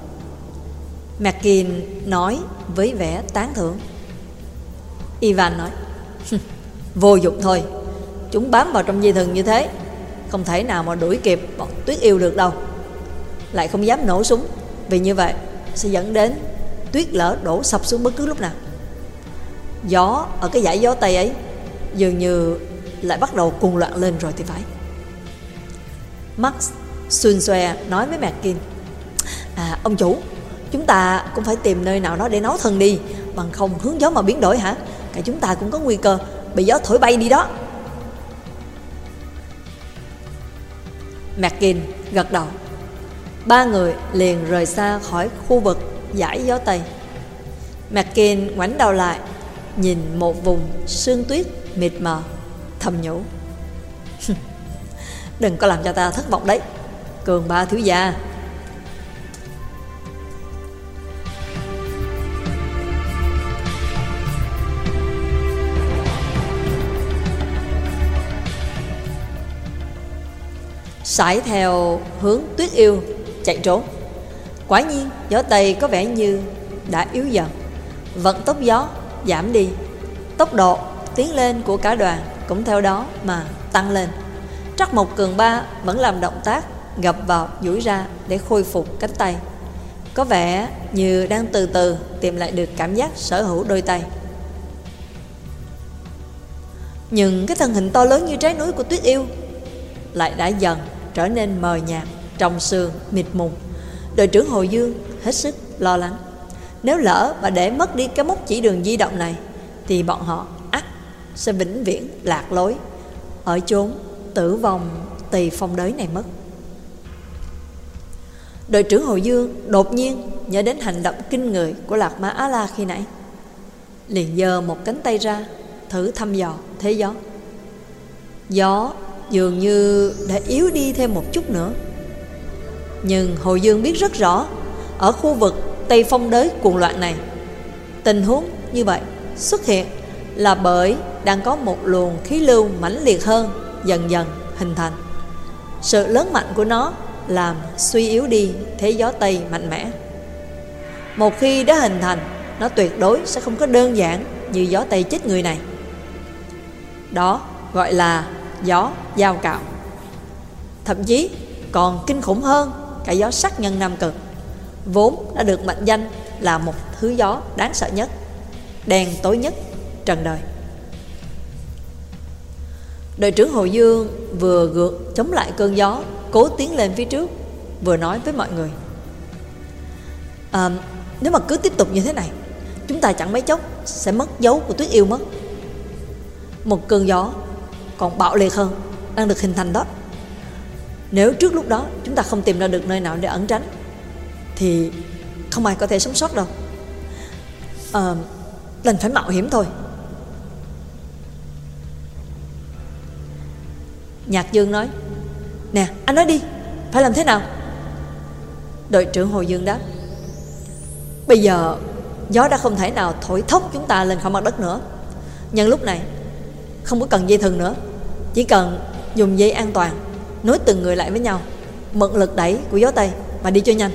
Mackin nói với vẻ tán thưởng. Ivan nói, vô dụng thôi. Chúng bám vào trong dây thừng như thế, không thể nào mà đuổi kịp bọn Tuyết Yêu được đâu. Lại không dám nổ súng, vì như vậy sẽ dẫn đến tuyết lở đổ sập xuống bất cứ lúc nào. Gió ở cái dải gió Tây ấy dường như lại bắt đầu cuồng loạn lên rồi thì phải. Max xuân xoe nói với Mackin, À ông chủ, chúng ta cũng phải tìm nơi nào đó để nấu thân đi, bằng không hướng gió mà biến đổi hả? Cả chúng ta cũng có nguy cơ bị gió thổi bay đi đó. Mackin gật đầu. Ba người liền rời xa khỏi khu vực dải gió Tây. Mackin ngoảnh đầu lại, nhìn một vùng sương tuyết mịt mờ, thầm nhủ, đừng có làm cho ta thất vọng đấy, Cường Ba thiếu gia. Sải theo hướng Tuyết Yêu chạy trốn. Quả nhiên gió Tây có vẻ như đã yếu dần, vận tốc gió giảm đi, tốc độ tiến lên của cả đoàn cũng theo đó mà tăng lên. Trắc Mộc Cường Ba vẫn làm động tác gập vào duỗi ra để khôi phục cánh tay, có vẻ như đang từ từ tìm lại được cảm giác sở hữu đôi tay. Nhưng cái thân hình to lớn như trái núi của Tuyết Yêu lại đã dần trở nên mờ nhạt, trong sương mịt mùng. Đội trưởng Hồ Dương hết sức lo lắng. Nếu lỡ mà để mất đi cái mốc chỉ đường di động này thì bọn họ ắt sẽ vĩnh viễn lạc lối ở chốn tử vong Tỳ Phong Đới này mất. Đội trưởng Hồ Dương đột nhiên nhớ đến hành động kinh người của Lạc Ma Á La khi nãy, liền giơ một cánh tay ra thử thăm dò thế gió. Gió dường như đã yếu đi thêm một chút nữa. Nhưng Hồ Dương biết rất rõ, ở khu vực Tây Phong Đới cuồng loạn này, tình huống như vậy xuất hiện là bởi đang có một luồng khí lưu mãnh liệt hơn dần dần hình thành. Sự lớn mạnh của nó làm suy yếu đi thế gió Tây mạnh mẽ. Một khi đã hình thành, nó tuyệt đối sẽ không có đơn giản như gió Tây chết người này. Đó gọi là gió giao cạo. Thậm chí còn kinh khủng hơn cả gió sắc nhân Nam Cực, vốn đã được mệnh danh là một thứ gió đáng sợ nhất, đen tối nhất trần đời. Đội trưởng Hồ Dương vừa gượng chống lại cơn gió, cố tiến lên phía trước, vừa nói với mọi người, à, nếu mà cứ tiếp tục như thế này, chúng ta chẳng mấy chốc sẽ mất dấu của Tuyết Yêu mất. Một cơn gió còn bạo liệt hơn đang được hình thành đó. Nếu trước lúc đó chúng ta không tìm ra được nơi nào để ẩn tránh thì không ai có thể sống sót đâu. à, Đành phải mạo hiểm thôi. Nhạc Dương nói, nè anh nói đi, phải làm thế nào? Đội trưởng Hồ Dương đáp, bây giờ gió đã không thể nào thổi thốc chúng ta lên khỏi mặt đất nữa. Nhân lúc này không có cần dây thừng nữa, chỉ cần dùng dây an toàn nối từng người lại với nhau, mượn lực đẩy của gió Tây mà đi cho nhanh.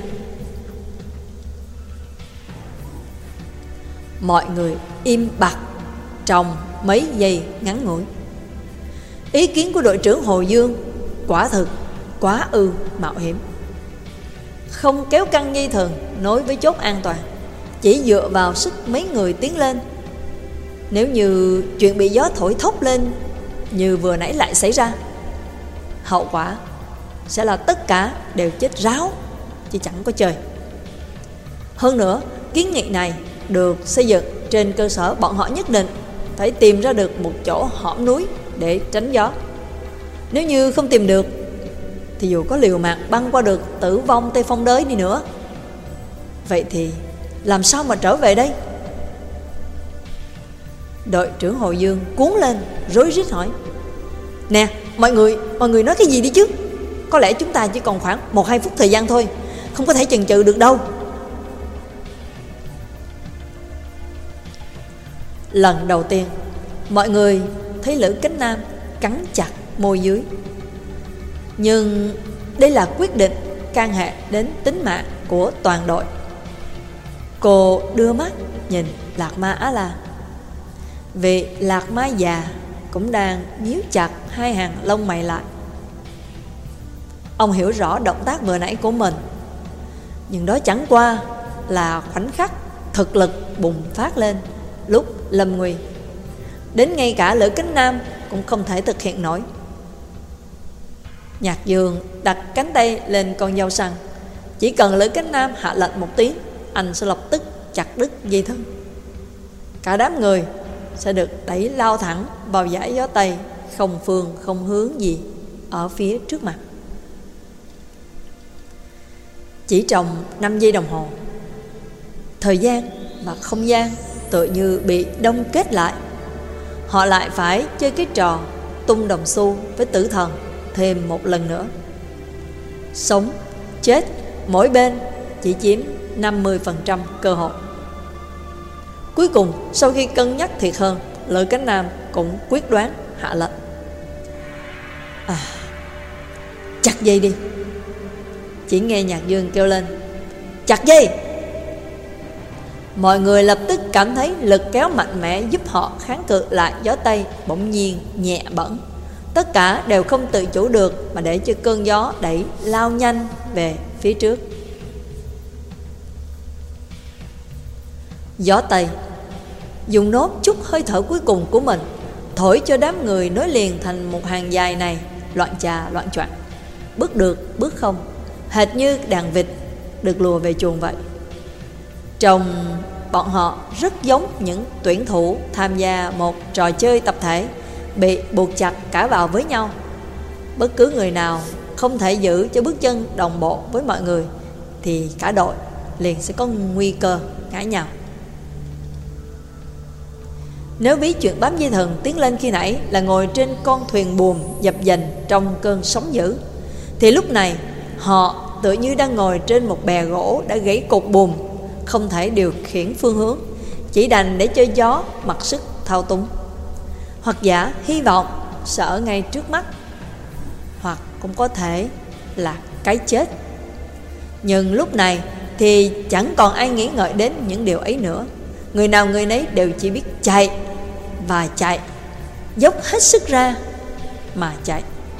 Mọi người im bặt trong mấy giây ngắn ngủi. Ý kiến của đội trưởng Hồ Dương quả thực quá ư mạo hiểm. Không kéo căng dây thừng nối với chốt an toàn, chỉ dựa vào sức mấy người tiến lên. Nếu như chuyện bị gió thổi thốc lên như vừa nãy lại xảy ra, hậu quả sẽ là tất cả đều chết ráo chứ chẳng có chơi. Hơn nữa, kiến nghị này được xây dựng trên cơ sở bọn họ nhất định phải tìm ra được một chỗ hõm núi để tránh gió. Nếu như không tìm được thì dù có liều mạng băng qua được tử vong Tây Phong Đới đi nữa, vậy thì làm sao mà trở về đây? Đội trưởng Hồ Dương cuốn lên rối rít hỏi, nè mọi người, mọi người nói cái gì đi chứ? Có lẽ chúng ta chỉ còn khoảng một hai phút thời gian thôi, không có thể chần chừ được đâu. Lần đầu tiên mọi người thấy Lữ Cánh Nam cắn chặt môi dưới. Nhưng đây là quyết định can hệ đến tính mạng của toàn đội. Cô đưa mắt nhìn Lạc Ma Á La. Vì Lạc Ma già cũng đang nhíu chặt hai hàng lông mày lại. Ông hiểu rõ động tác vừa nãy của mình, nhưng đó chẳng qua là khoảnh khắc thực lực bùng phát lên lúc lâm nguy. Đến ngay cả Lữ Cánh Nam cũng không thể thực hiện nổi. Nhạc Dương đặt cánh tay lên con dao săn. Chỉ cần Lữ Cánh Nam hạ lệnh một tiếng, anh sẽ lập tức chặt đứt dây thừng. Cả đám người sẽ được đẩy lao thẳng vào dải gió Tây, không phương không hướng gì ở phía trước mặt. Chỉ trong năm giây đồng hồ, thời gian và không gian tựa như bị đông kết lại. Họ lại phải chơi cái trò tung đồng xu với tử thần thêm một lần nữa. Sống, chết, mỗi bên chỉ chiếm năm mươi phần trăm cơ hội. Cuối cùng, sau khi cân nhắc thiệt hơn, Lữ Cánh Nam cũng quyết đoán hạ lệnh. À, chặt dây đi. Chỉ nghe Nhạc Dương kêu lên, chặt dây. Mọi người lập tức cảm thấy lực kéo mạnh mẽ giúp họ kháng cự lại gió Tây bỗng nhiên nhẹ bẫng. Tất cả đều không tự chủ được mà để cho cơn gió đẩy lao nhanh về phía trước. Gió Tây dùng nốt chút hơi thở cuối cùng của mình thổi cho đám người nối liền thành một hàng dài này loạn trà loạn choạng, bước được bước không, hệt như đàn vịt được lùa về chuồng vậy. Trông bọn họ rất giống những tuyển thủ tham gia một trò chơi tập thể bị buộc chặt cả vào với nhau. Bất cứ người nào không thể giữ cho bước chân đồng bộ với mọi người thì cả đội liền sẽ có nguy cơ ngã nhào. Nếu ví chuyện bám dây thừng tiến lên khi nãy là ngồi trên con thuyền buồm dập dềnh trong cơn sóng dữ, thì lúc này họ tự như đang ngồi trên một bè gỗ đã gãy cột buồm, không thể điều khiển phương hướng, chỉ đành để cho gió mặc sức thao túng. Hoặc giả hy vọng sợ ngay trước mắt, hoặc cũng có thể là cái chết. Nhưng lúc này thì chẳng còn ai nghĩ ngợi đến những điều ấy nữa. Người nào người nấy đều chỉ biết chạy và chạy, dốc hết sức ra mà chạy.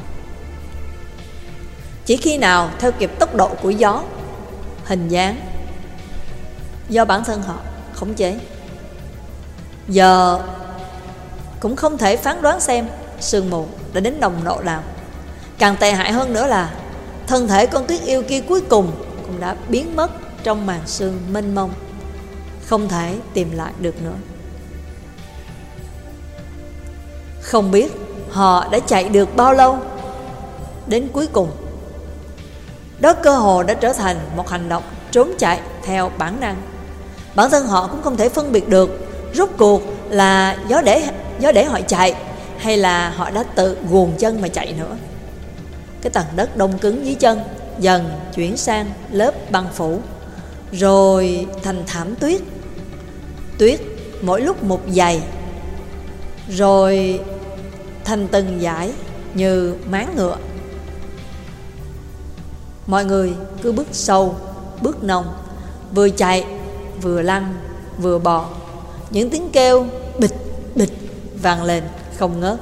Chỉ khi nào theo kịp tốc độ của gió, hình dáng do bản thân họ khống chế. Giờ cũng không thể phán đoán xem sương mù đã đến nồng độ nào. Càng tệ hại hơn nữa là thân thể con tuyết yêu kia cuối cùng cũng đã biến mất trong màn sương mênh mông, không thể tìm lại được nữa. Không biết họ đã chạy được bao lâu. Đến cuối cùng, đó cơ hồ đã trở thành một hành động trốn chạy theo bản năng. Bản thân họ cũng không thể phân biệt được rốt cuộc là gió để, gió để họ chạy hay là họ đã tự guồn chân mà chạy nữa. Cái tầng đất đông cứng dưới chân dần chuyển sang lớp băng phủ, rồi thành thảm tuyết. Tuyết mỗi lúc một dày, rồi thành từng dải như máng ngựa. Mọi người cứ bước sâu, bước nông, vừa chạy, vừa lăn, vừa bò. Những tiếng kêu bịch bịch vang lên không ngớt.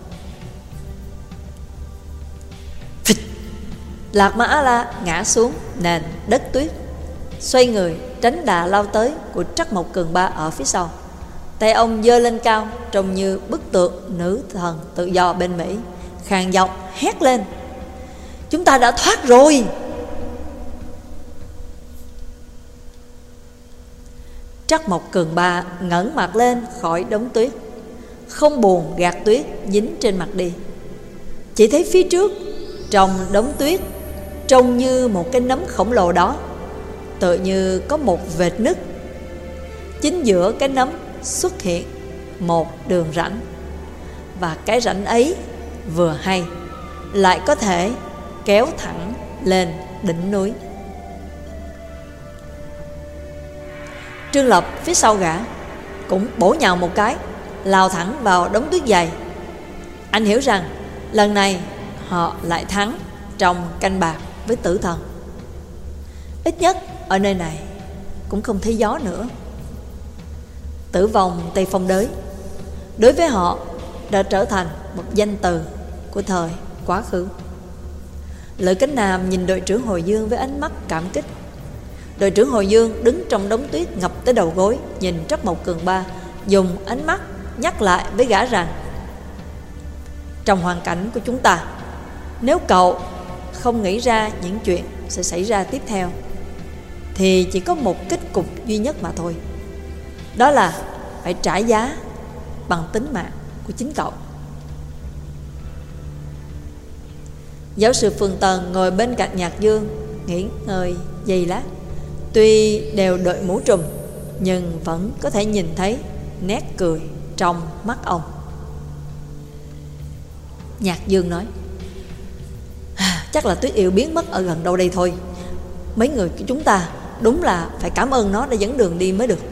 Phịch! Lạc Ma Á La ngã xuống nền đất tuyết, xoay người tránh đà lao tới của Trắc Mộc Cường Ba ở phía sau. Tay ông giơ lên cao, trông như bức tượng nữ thần tự do bên Mỹ, khàn giọng hét lên: "Chúng ta đã thoát rồi!" Trắc Mộc Cường Ba ngẩng mặt lên khỏi đống tuyết, không buồn gạt tuyết dính trên mặt đi. Chỉ thấy phía trước, trong đống tuyết, trông như một cái nấm khổng lồ đó, tựa như có một vệt nứt. Chính giữa cái nấm xuất hiện một đường rãnh, và cái rãnh ấy vừa hay lại có thể kéo thẳng lên đỉnh núi. Trương Lập phía sau gã cũng bổ nhào một cái, lao thẳng vào đống tuyết dày. Anh hiểu rằng lần này họ lại thắng trong canh bạc với tử thần. Ít nhất ở nơi này cũng không thấy gió nữa. Tử vong Tây Phong Đới đối với họ đã trở thành một danh từ của thời quá khứ. Lữ Cánh Nam nhìn đội trưởng Hồi Dương với ánh mắt cảm kích. Đội trưởng Hồi Dương đứng trong đống tuyết ngập tới đầu gối, nhìn Trắc Mộc Cường Ba, dùng ánh mắt nhắc lại với gã rằng: trong hoàn cảnh của chúng ta, nếu cậu không nghĩ ra những chuyện sẽ xảy ra tiếp theo, thì chỉ có một kết cục duy nhất mà thôi. Đó là phải trả giá bằng tính mạng của chính cậu. Giáo sư Phương Tần ngồi bên cạnh Nhạc Dương, nghỉ ngơi giây lát. Tuy đều đội mũ trùm, nhưng vẫn có thể nhìn thấy nét cười trong mắt ông. Nhạc Dương nói: chắc là Tuyết Yêu biến mất ở gần đâu đây thôi. Mấy người của chúng ta đúng là phải cảm ơn nó đã dẫn đường đi mới được.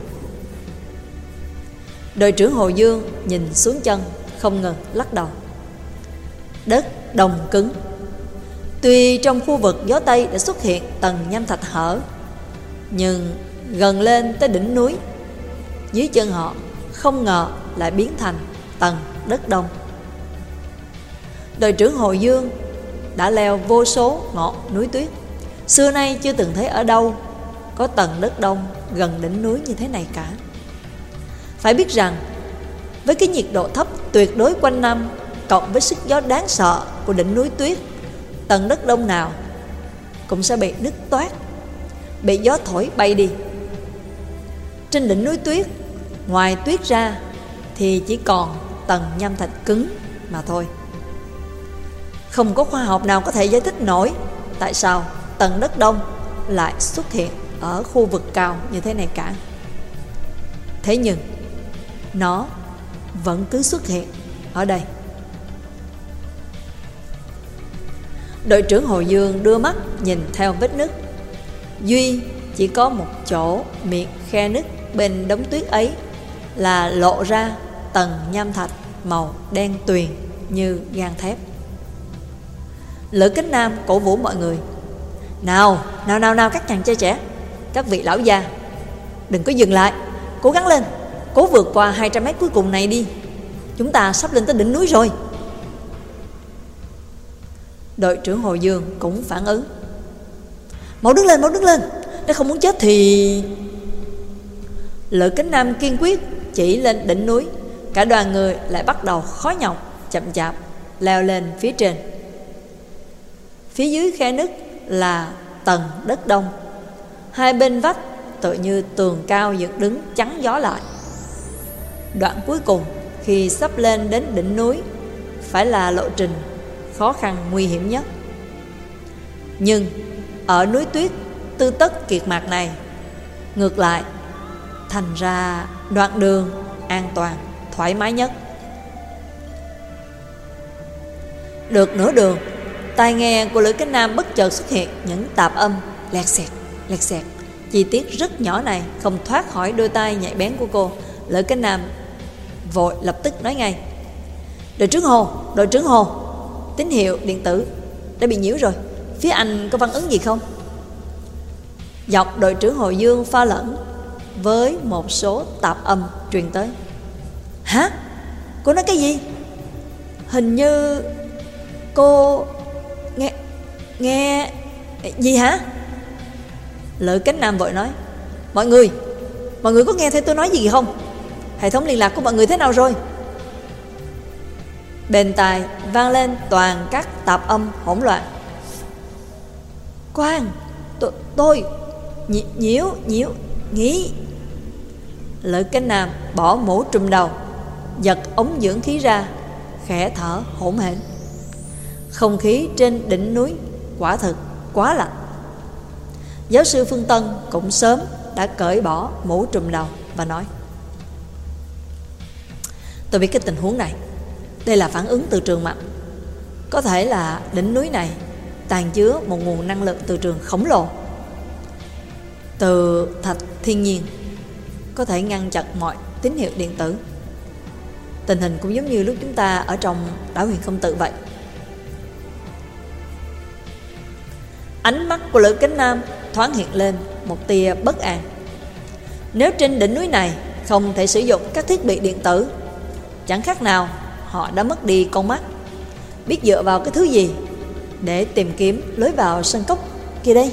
Đội trưởng Hồ Dương nhìn xuống chân, không ngừng lắc đầu. Đất đồng cứng. Tuy trong khu vực gió Tây đã xuất hiện tầng nham thạch hở, nhưng gần lên tới đỉnh núi, dưới chân họ không ngờ lại biến thành tầng đất đông. Đội trưởng Hồ Dương đã leo vô số ngọn núi tuyết, xưa nay chưa từng thấy ở đâu có tầng đất đông gần đỉnh núi như thế này cả. Phải biết rằng với cái nhiệt độ thấp tuyệt đối quanh năm, cộng với sức gió đáng sợ của đỉnh núi tuyết, tầng đất đông nào cũng sẽ bị nứt toác, bị gió thổi bay đi. Trên đỉnh núi tuyết, ngoài tuyết ra thì chỉ còn tầng nham thạch cứng mà thôi. Không có khoa học nào có thể giải thích nổi tại sao tầng đất đông lại xuất hiện ở khu vực cao như thế này cả. Thế nhưng nó vẫn cứ xuất hiện ở đây. Đội trưởng Hồ Dương đưa mắt nhìn theo vết nứt. Duy chỉ có một chỗ miệng khe nứt bên đống tuyết ấy là lộ ra tầng nham thạch màu đen tuyền như gang thép. Lữ Cánh Nam cổ vũ mọi người: Nào, nào, nào, nào các chàng trai trẻ, các vị lão già, đừng có dừng lại, cố gắng lên, cố vượt qua hai trăm mét cuối cùng này đi. Chúng ta sắp lên tới đỉnh núi rồi. Đội trưởng Hồ Dương cũng phản ứng: Mau đứng lên, mau đứng lên, nếu không muốn chết thì... Lữ Cánh Nam kiên quyết chỉ lên đỉnh núi. Cả đoàn người lại bắt đầu khó nhọc, chậm chạp leo lên phía trên. Phía dưới khe nứt là tầng đất đông. Hai bên vách tự như tường cao dựng đứng chắn gió lại. Đoạn cuối cùng khi sắp lên đến đỉnh núi phải là lộ trình khó khăn nguy hiểm nhất. Nhưng ở núi tuyết Tư Tất Kiệt Mạc này, ngược lại thành ra đoạn đường an toàn thoải mái nhất. Được nửa đường, tai nghe của Lữ Cánh Nam bất chợt xuất hiện những tạp âm lẹt xẹt, lẹt xẹt. Chi tiết rất nhỏ này không thoát khỏi đôi tai nhạy bén của cô. Lữ Cánh Nam vội lập tức nói ngay: Đội trưởng Hồ, đội trưởng Hồ, tín hiệu điện tử đã bị nhiễu rồi, phía anh có phản ứng gì không? Giọng đội trưởng Hồ Dương pha lẫn với một số tạp âm truyền tới. Hả? Cô nói cái gì? Hình như cô nghe nghe gì hả? Lữ Cánh Nam vội nói: Mọi người, mọi người có nghe thấy tôi nói gì không? Hệ thống liên lạc của mọi người thế nào rồi? Bên tai vang lên toàn các tạp âm hỗn loạn. Khoan, tôi, tôi nhỉ, nhiễu, nhiễu, nghĩ. Lữ Cánh Nam bỏ mũ trùm đầu, giật ống dưỡng khí ra, khẽ thở hổn hển. Không khí trên đỉnh núi quả thực quá lạnh. Giáo sư Phương Tân cũng sớm đã cởi bỏ mũ trùm đầu và nói: Tôi biết cái tình huống này, đây là phản ứng từ trường mạnh. Có thể là đỉnh núi này tàn chứa một nguồn năng lượng từ trường khổng lồ, từ thạch thiên nhiên, có thể ngăn chặn mọi tín hiệu điện tử. Tình hình cũng giống như lúc chúng ta ở trong đảo Huyền Không Tự vậy. Ánh mắt của Lữ Kính Nam thoáng hiện lên một tia bất an. Nếu trên đỉnh núi này không thể sử dụng các thiết bị điện tử, chẳng khác nào họ đã mất đi con mắt, biết dựa vào cái thứ gì để tìm kiếm lối vào sơn cốc kia đây.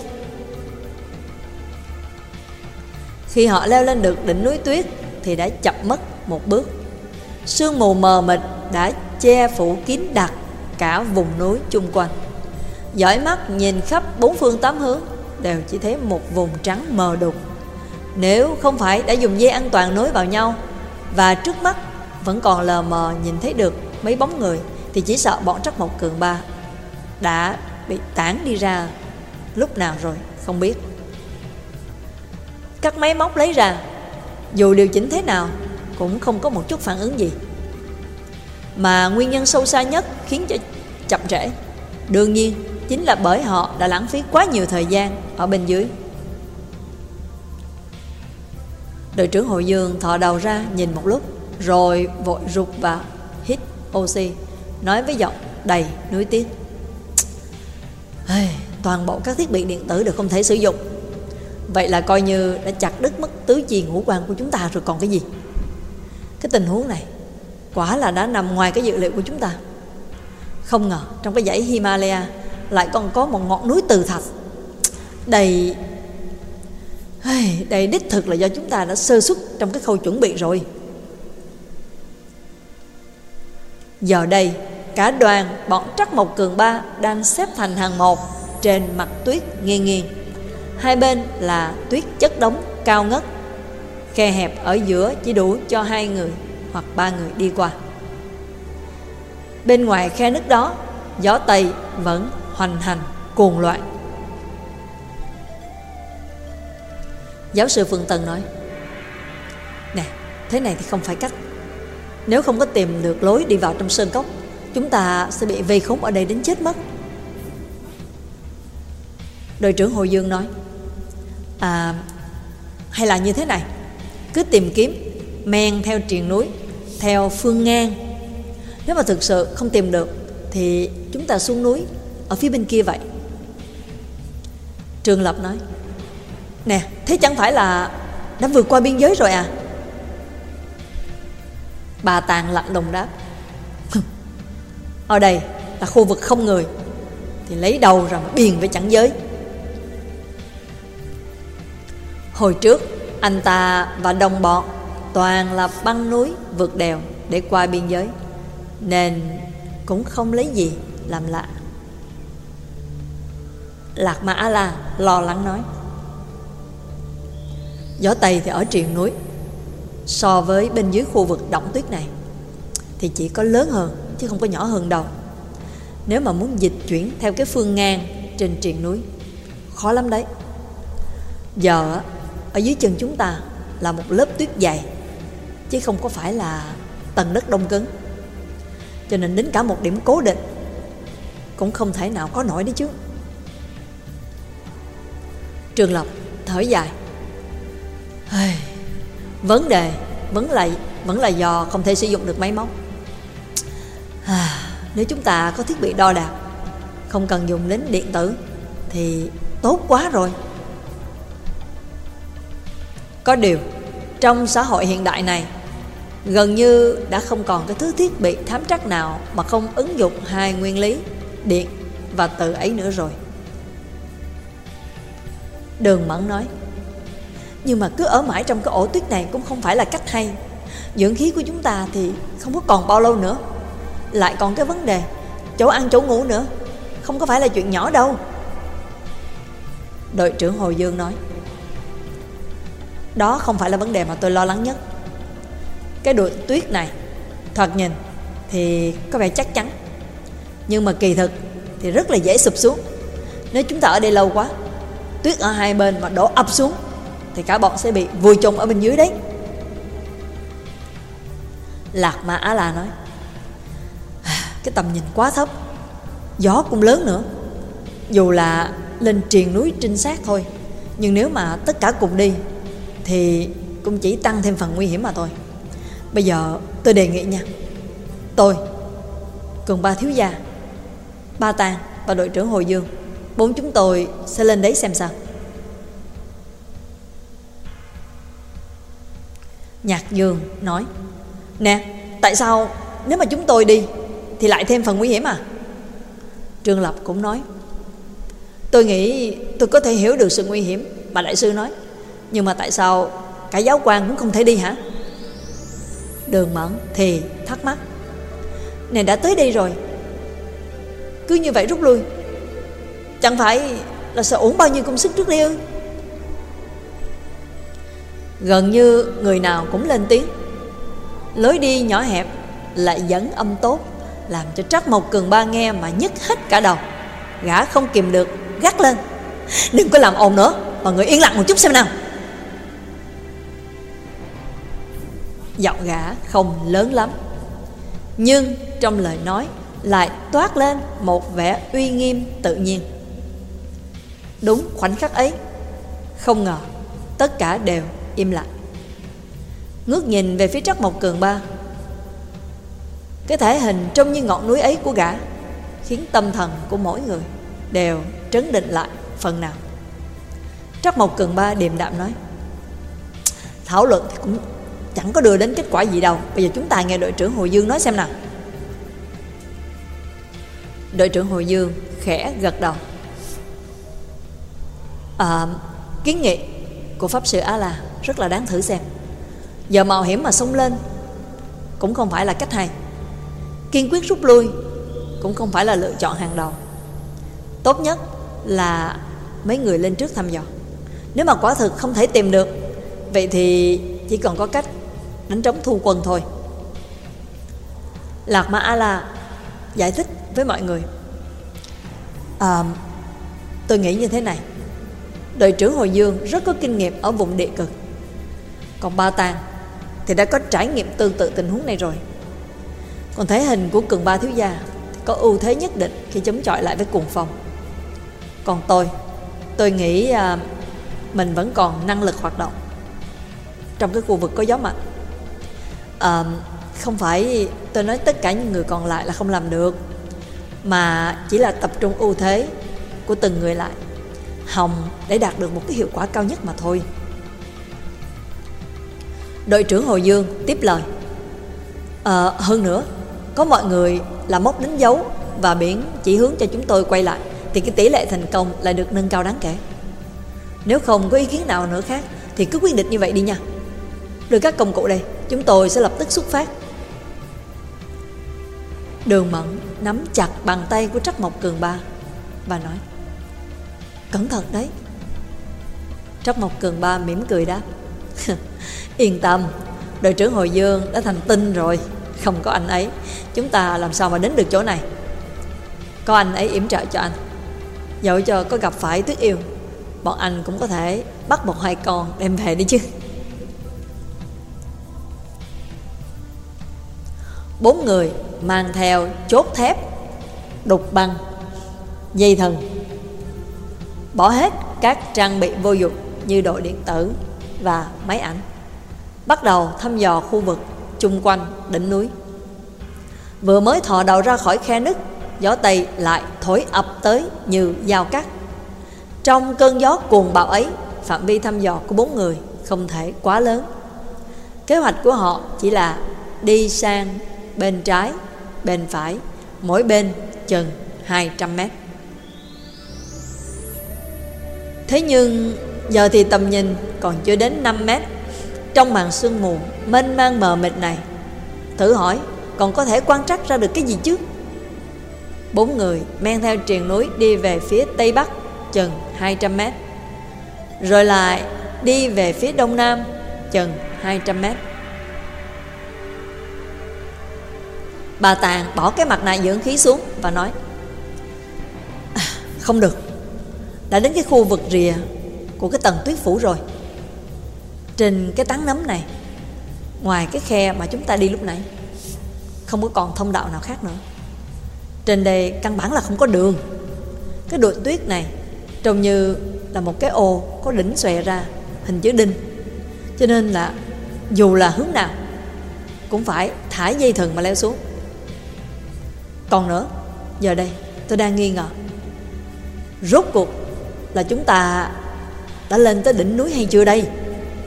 Khi họ leo lên được đỉnh núi tuyết thì đã chậm mất một bước. Sương mù mờ mịt đã che phủ kín đặc cả vùng núi chung quanh. Dõi mắt nhìn khắp bốn phương tám hướng đều chỉ thấy một vùng trắng mờ đục. Nếu không phải đã dùng dây an toàn nối vào nhau và trước mắt vẫn còn lờ mờ nhìn thấy được mấy bóng người, thì chỉ sợ bọn Trắc Mộc Cường Ba đã bị tản đi ra lúc nào rồi không biết. Các máy móc lấy ra, dù điều chỉnh thế nào cũng không có một chút phản ứng gì. Mà nguyên nhân sâu xa nhất khiến cho chậm trễ, đương nhiên chính là bởi họ đã lãng phí quá nhiều thời gian ở bên dưới. Đội trưởng Hội Dương thò đầu ra nhìn một lúc, rồi vội rụt vào hít oxy, nói với giọng đầy nuối tiếc: toàn bộ các thiết bị điện tử đều không thể sử dụng. Vậy là coi như đã chặt đứt mất tứ chi ngũ quan của chúng ta rồi còn cái gì. Cái tình huống này quả là đã nằm ngoài cái dự liệu của chúng ta. Không ngờ trong cái dãy Himalaya lại còn có một ngọn núi từ thạch. Đây Đây đích thực là do chúng ta đã sơ suất trong cái khâu chuẩn bị rồi. Giờ đây cả đoàn bọn Trắc Mộc Cường Ba đang xếp thành hàng một trên mặt tuyết nghiêng nghiêng. Hai bên là tuyết chất đống cao ngất, khe hẹp ở giữa chỉ đủ cho hai người hoặc ba người đi qua. Bên ngoài khe nứt đó, gió Tây vẫn hoành hành cuồng loạn. Giáo sư Phương Tân nói: Nè, thế này thì không phải cách. Nếu không có tìm được lối đi vào trong sơn cốc, chúng ta sẽ bị vây khốn ở đây đến chết mất. Đội trưởng Hồ Dương nói: À, hay là như thế này, cứ tìm kiếm men theo triền núi, theo phương ngang. Nếu mà thực sự không tìm được thì chúng ta xuống núi ở phía bên kia vậy. Trường Lập nói: Nè, thế chẳng phải là đã vượt qua biên giới rồi à? Bà Tàng lạnh lùng đáp: Ở đây là khu vực không người, thì lấy đầu ra mà biền với chặng giới. Hồi trước anh ta và đồng bọn toàn là băng núi vượt đèo để qua biên giới, nên cũng không lấy gì làm lạ. Lạc Ma A-la lo lắng nói: Gió Tây thì ở triền núi, so với bên dưới khu vực động tuyết này thì chỉ có lớn hơn chứ không có nhỏ hơn đâu. Nếu mà muốn dịch chuyển theo cái phương ngang trên triền núi, khó lắm đấy. Giờ ở dưới chân chúng ta là một lớp tuyết dày, chứ không có phải là tầng đất đông cứng, cho nên đến cả một điểm cố định cũng không thể nào có nổi đấy chứ. Trường Lập thở dài: Vấn đề vẫn là, vẫn là do không thể sử dụng được máy móc. à, Nếu chúng ta có thiết bị đo đạc, không cần dùng đến điện tử thì tốt quá rồi. Có điều trong xã hội hiện đại này, gần như đã không còn cái thứ thiết bị thám trắc nào mà không ứng dụng hai nguyên lý điện và từ ấy nữa rồi. Đường Mẫn nói: Nhưng mà cứ ở mãi trong cái ổ tuyết này cũng không phải là cách hay. Dưỡng khí của chúng ta thì không có còn bao lâu nữa. Lại còn cái vấn đề chỗ ăn chỗ ngủ nữa, không có phải là chuyện nhỏ đâu. Đội trưởng Hồ Dương nói: Đó không phải là vấn đề mà tôi lo lắng nhất. Cái đồi tuyết này thoạt nhìn thì có vẻ chắc chắn, nhưng mà kỳ thực thì rất là dễ sụp xuống. Nếu chúng ta ở đây lâu quá, tuyết ở hai bên mà đổ ập xuống thì cả bọn sẽ bị vùi chôn ở bên dưới đấy. Lạc Ma A-la nói: Cái tầm nhìn quá thấp, gió cũng lớn nữa. Dù là lên triền núi trinh sát thôi, nhưng nếu mà tất cả cùng đi thì cũng chỉ tăng thêm phần nguy hiểm mà thôi. Bây giờ tôi đề nghị nha, tôi, Cường Ba thiếu gia, Ba Tàng và đội trưởng Hồi Dương, bốn chúng tôi sẽ lên đấy xem sao. Nhạc Dương nói: Nè, tại sao nếu mà chúng tôi đi thì lại thêm phần nguy hiểm à? Trương Lập cũng nói: Tôi nghĩ tôi có thể hiểu được sự nguy hiểm mà đại sư nói, nhưng mà tại sao cả giáo quan cũng không thể đi hả? Đường Mẫn thì thắc mắc: Này, đã tới đây rồi, cứ như vậy rút lui, chẳng phải là sợ uổng bao nhiêu công sức trước đi ư? Gần như người nào cũng lên tiếng. Lối đi nhỏ hẹp lại dẫn âm tốt, làm cho Trắc Mộc Cường Ba nghe mà nhức hết cả đầu. Gã không kìm được gắt lên: Đừng có làm ồn nữa, mọi người yên lặng một chút xem nào. Giọng gã không lớn lắm, nhưng trong lời nói lại toát lên một vẻ uy nghiêm tự nhiên. Đúng khoảnh khắc ấy, không ngờ tất cả đều im lặng, ngước nhìn về phía Trắc Mộc Cường Ba. Cái thể hình trông như ngọn núi ấy của gã khiến tâm thần của mỗi người đều trấn định lại phần nào. Trắc Mộc Cường Ba điềm đạm nói: Thảo luận thì cũng chẳng có đưa đến kết quả gì đâu. Bây giờ chúng ta nghe đội trưởng Hồi Dương nói xem nào. Đội trưởng Hồi Dương khẽ gật đầu: à, Kiến nghị của Pháp Sư Á La rất là đáng thử xem. Giờ mạo hiểm mà xông lên cũng không phải là cách hay, kiên quyết rút lui cũng không phải là lựa chọn hàng đầu. Tốt nhất là mấy người lên trước thăm dò. Nếu mà quả thực không thể tìm được, vậy thì chỉ còn có cách đánh trống thu quân thôi. Lạc Ma A La giải thích với mọi người: à, Tôi nghĩ như thế này, đội trưởng Hồi Dương rất có kinh nghiệm ở vùng địa cực, còn Ba Tàng thì đã có trải nghiệm tương tự tình huống này rồi. Còn thể hình của Cường Ba thiếu gia thì có ưu thế nhất định khi chống chọi lại với cuồng phong. Còn tôi, tôi nghĩ à, mình vẫn còn năng lực hoạt động trong cái khu vực có gió mạnh. à, Không phải tôi nói tất cả những người còn lại là không làm được, mà chỉ là tập trung ưu thế của từng người lại, hòng để đạt được một cái hiệu quả cao nhất mà thôi. Đội trưởng Hồi Dương tiếp lời: à, Hơn nữa, có mọi người là mốc đánh dấu và biển chỉ hướng cho chúng tôi quay lại, thì cái tỷ lệ thành công lại được nâng cao đáng kể. Nếu không có ý kiến nào nữa khác thì cứ quyết định như vậy đi nha. Đưa các công cụ đây, chúng tôi sẽ lập tức xuất phát. Đường Mẫn nắm chặt bàn tay của Trắc Mộc Cường Ba và nói: Cẩn thận đấy. Trắc Mộc Cường Ba mỉm cười đáp: Yên tâm, đội trưởng Hồi Dương đã thành tinh rồi, không có anh ấy chúng ta làm sao mà đến được chỗ này. Có anh ấy yểm trợ cho anh, dẫu cho có gặp phải Tuyết Yêu, bọn anh cũng có thể bắt một hai con đem về đi chứ. Bốn người mang theo chốt thép, đục băng, dây thừng, bỏ hết các trang bị vô dụng như đồ điện tử và máy ảnh, bắt đầu thăm dò khu vực chung quanh đỉnh núi. Vừa mới thò đầu ra khỏi khe nứt, gió Tây lại thổi ập tới như dao cắt. Trong cơn gió cuồng bạo ấy, phạm vi thăm dò của bốn người không thể quá lớn. Kế hoạch của họ chỉ là đi sang bên trái, bên phải, mỗi bên chừng hai trăm mét. Thế nhưng giờ thì tầm nhìn còn chưa đến năm mét. Trong màn sương mù mênh mang mờ mịt này, thử hỏi còn có thể quan trắc ra được cái gì chứ? Bốn người men theo triền núi đi về phía tây bắc chừng hai trăm mét, rồi lại đi về phía đông nam chừng hai trăm mét. Bà Tàng bỏ cái mặt nạ dưỡng khí xuống và nói: à, Không được, đã đến cái khu vực rìa của cái tầng tuyết phủ rồi. Trên cái tán nấm này, ngoài cái khe mà chúng ta đi lúc nãy, không có còn thông đạo nào khác nữa. Trên đây căn bản là không có đường. Cái đồi tuyết này trông như là một cái ô có đỉnh xòe ra hình chữ đinh, cho nên là dù là hướng nào cũng phải thả dây thừng mà leo xuống. Còn nữa, giờ đây tôi đang nghi ngờ, rốt cuộc là chúng ta đã lên tới đỉnh núi hay chưa đây?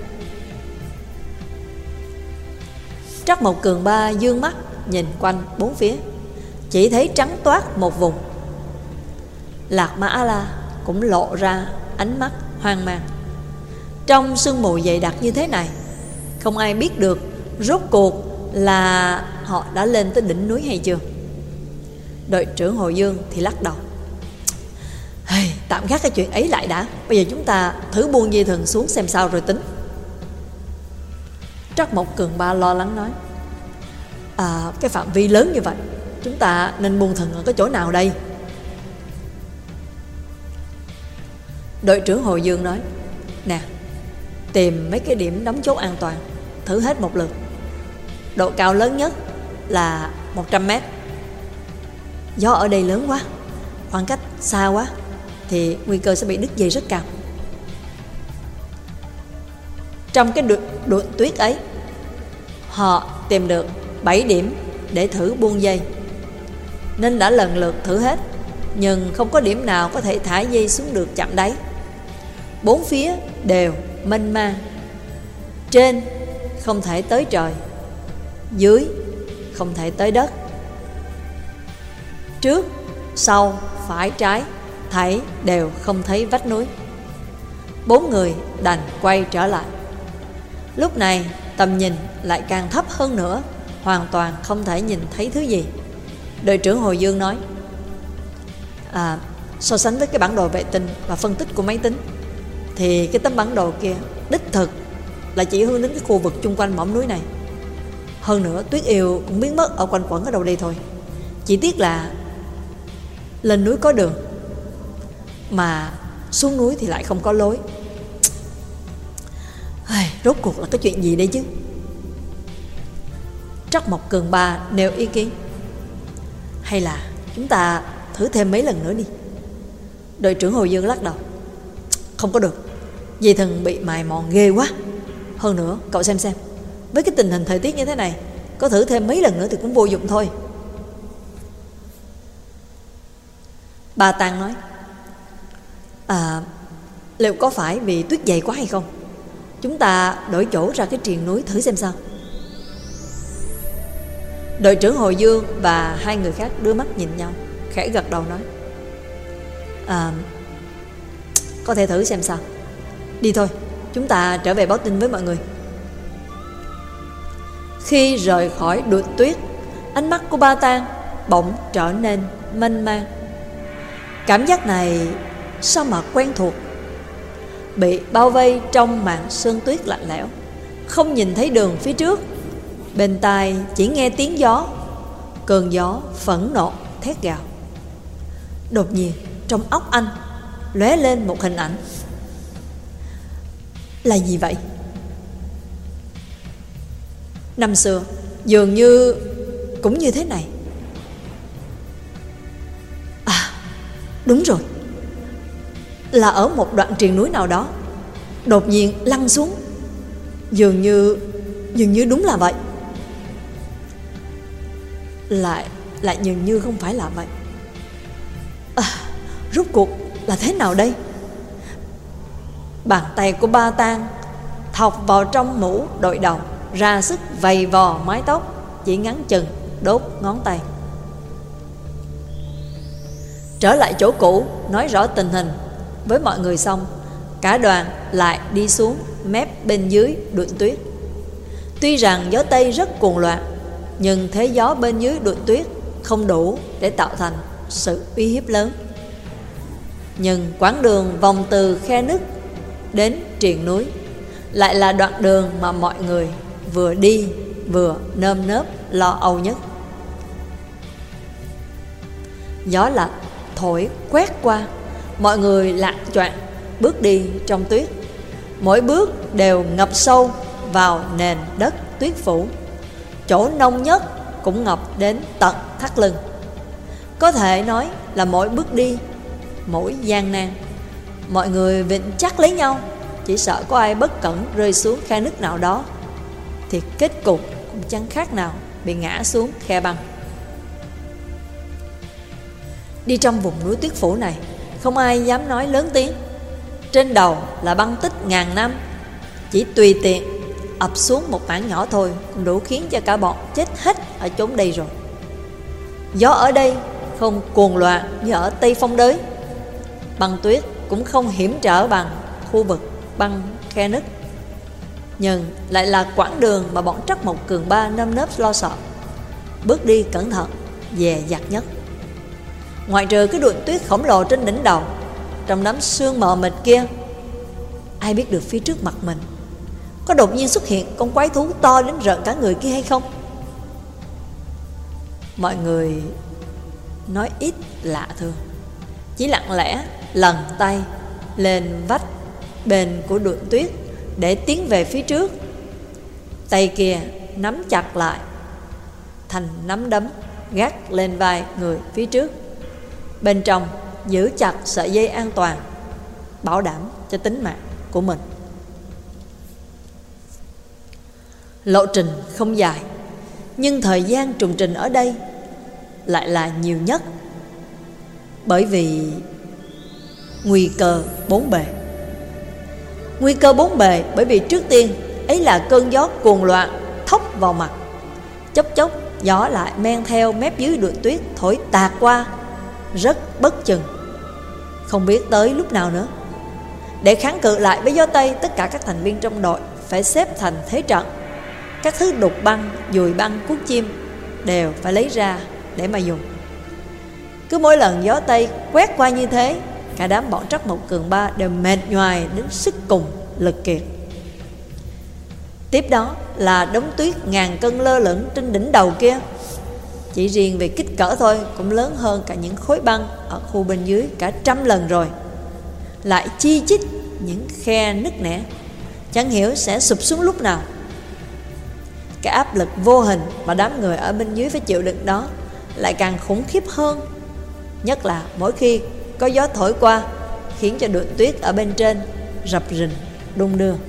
Trắc Mộc Cường Ba dương mắt nhìn quanh bốn phía, chỉ thấy trắng toát một vùng. Lạc Mã A-la cũng lộ ra ánh mắt hoang mang. Trong sương mù dày đặc như thế này, không ai biết được rốt cuộc là họ đã lên tới đỉnh núi hay chưa. Đội trưởng Hồ Dương thì lắc đầu. Hey, tạm gác cái chuyện ấy lại đã. Bây giờ chúng ta thử buông dây thừng xuống xem sao rồi tính. Trắc Mộc Cường Ba lo lắng nói, à, cái phạm vi lớn như vậy, chúng ta nên buông thừng ở cái chỗ nào đây? Đội trưởng Hồ Dương nói, nè, tìm mấy cái điểm đóng chốt an toàn, thử hết một lượt. Độ cao lớn nhất là một trăm mét. Gió ở đây lớn quá, khoảng cách xa quá, thì nguy cơ sẽ bị đứt dây rất cao. Trong cái đụn tuyết ấy, họ tìm được bảy điểm để thử buông dây, nên đã lần lượt thử hết, nhưng không có điểm nào có thể thả dây xuống được chạm đáy. Bốn phía đều mênh mang, trên không thể tới trời, dưới không thể tới đất, trước, sau, phải, trái, thảy đều không thấy vách núi. Bốn người đành quay trở lại. Lúc này tầm nhìn lại càng thấp hơn nữa, hoàn toàn không thể nhìn thấy thứ gì. Đội trưởng Hồ Dương nói, à, so sánh với cái bản đồ vệ tinh và phân tích của máy tính, thì cái tấm bản đồ kia đích thực là chỉ hướng đến cái khu vực chung quanh mỏm núi này. Hơn nữa Tuyết Yêu cũng biến mất ở quanh quẩn ở đâu đây thôi. Chỉ tiếc là lên núi có đường, mà xuống núi thì lại không có lối. Rốt cuộc là cái chuyện gì đây chứ? Trắc Mộc Cường Ba nêu ý kiến, hay là chúng ta thử thêm mấy lần nữa đi. Đội trưởng Hồ Dương lắc đầu, không có được, dây thừng bị mài mòn ghê quá. Hơn nữa cậu xem xem, với cái tình hình thời tiết như thế này, có thử thêm mấy lần nữa thì cũng vô dụng thôi. Ba Tang nói, à, liệu có phải vì tuyết dày quá hay không? Chúng ta đổi chỗ ra cái triền núi thử xem sao. Đội trưởng Hồ Dương và hai người khác đưa mắt nhìn nhau, khẽ gật đầu nói, à, có thể thử xem sao. Đi thôi, chúng ta trở về báo tin với mọi người. Khi rời khỏi đụn tuyết, ánh mắt của Ba Tang bỗng trở nên mênh mang. Cảm giác này sao mà quen thuộc. Bị bao vây trong màn sương tuyết lạnh lẽo, không nhìn thấy đường phía trước, bên tai chỉ nghe tiếng gió. Cơn gió phẫn nộ thét gào. Đột nhiên trong óc anh lóe lên một hình ảnh. Là gì vậy? Năm xưa dường như cũng như thế này. À, đúng rồi, là ở một đoạn triền núi nào đó, đột nhiên lăn xuống. Dường như Dường như đúng là vậy. Lại Lại dường như không phải là vậy. À, rốt cuộc là thế nào đây? Bàn tay của Ba Tang thọc vào trong mũ đội đầu, ra sức vầy vò mái tóc chỉ ngắn chừng đốt ngón tay. Trở lại chỗ cũ, nói rõ tình hình với mọi người xong, cả đoàn lại đi xuống mép bên dưới đụn tuyết. Tuy rằng gió Tây rất cuồng loạn, nhưng thế gió bên dưới đụn tuyết không đủ để tạo thành sự uy hiếp lớn. Nhưng quãng đường vòng từ khe nứt đến triền núi lại là đoạn đường mà mọi người vừa đi vừa nơm nớp lo âu nhất. Gió lạnh thổi quét qua, mọi người lạng choạng bước đi trong tuyết. Mỗi bước đều ngập sâu vào nền đất tuyết phủ, chỗ nông nhất cũng ngập đến tận thắt lưng. Có thể nói là mỗi bước đi, mỗi gian nan, mọi người vịn chắc lấy nhau, chỉ sợ có ai bất cẩn rơi xuống khe nứt nào đó, thì kết cục của cũng chẳng khác nào bị ngã xuống khe băng. Đi trong vùng núi tuyết phủ này, không ai dám nói lớn tiếng. Trên đầu là băng tích ngàn năm, chỉ tùy tiện ập xuống một mảng nhỏ thôi cũng đủ khiến cho cả bọn chết hết ở chốn đây rồi. Gió ở đây không cuồng loạn như ở Tây Phong Đới, băng tuyết cũng không hiểm trở bằng khu vực băng khe nứt, nhưng lại là quãng đường mà bọn Trắc Mộc Cường Ba nơm nớp lo sợ, bước đi cẩn thận, dè dặt nhất. Ngoại trừ cái đụn tuyết khổng lồ trên đỉnh đầu, trong đám sương mờ mịt kia, ai biết được phía trước mặt mình có đột nhiên xuất hiện con quái thú to đến rợn cả người kia hay không? Mọi người nói ít lạ thường, chỉ lặng lẽ lần tay lên vách bên của đụn tuyết để tiến về phía trước. Tay kia nắm chặt lại thành nắm đấm gác lên vai người phía trước, bên trong giữ chặt sợi dây an toàn, bảo đảm cho tính mạng của mình. Lộ trình không dài, nhưng thời gian trùng trình ở đây lại là nhiều nhất, bởi vì nguy cơ bốn bề. Nguy cơ bốn bề bởi vì trước tiên ấy là cơn gió cuồng loạn thốc vào mặt, chốc chốc gió lại men theo mép dưới đụn tuyết thổi tạt qua, rất bất chừng, không biết tới lúc nào nữa. Để kháng cự lại với gió Tây, tất cả các thành viên trong đội phải xếp thành thế trận. Các thứ đục băng, dùi băng, cuốc chim đều phải lấy ra để mà dùng. Cứ mỗi lần gió Tây quét qua như thế, cả đám bọn Trắc Mộc Cường Ba đều mệt nhoài đến sức cùng lực kiệt. Tiếp đó là đống tuyết ngàn cân lơ lửng trên đỉnh đầu kia. Chỉ riêng về kích cỡ thôi cũng lớn hơn cả những khối băng ở khu bên dưới cả trăm lần rồi. Lại chi chít những khe nứt nẻ, chẳng hiểu sẽ sụp xuống lúc nào. Cái áp lực vô hình mà đám người ở bên dưới phải chịu đựng đó lại càng khủng khiếp hơn, nhất là mỗi khi có gió thổi qua, khiến cho đụn tuyết ở bên trên rập rình đung đưa.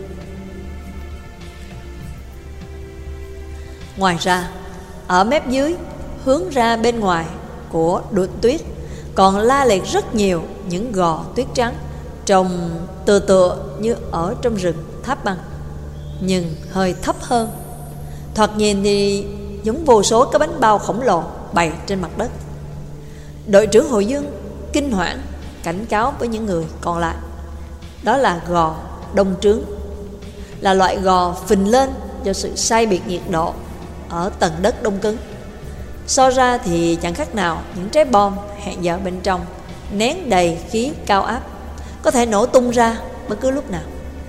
Ngoài ra, ở mép dưới hướng ra bên ngoài của đụn tuyết còn la liệt rất nhiều những gò tuyết trắng, trông tựa tựa như ở trong rừng tháp băng, nhưng hơi thấp hơn. Thoạt nhìn thì giống vô số cái bánh bao khổng lồ bày trên mặt đất. Đội trưởng Hồi Dương kinh hoảng cảnh cáo với những người còn lại, đó là gò đông trướng, là loại gò phình lên do sự sai biệt nhiệt độ ở tầng đất đông cứng. So ra thì chẳng khác nào những trái bom hẹn giờ bên trong nén đầy khí cao áp, có thể nổ tung ra bất cứ lúc nào.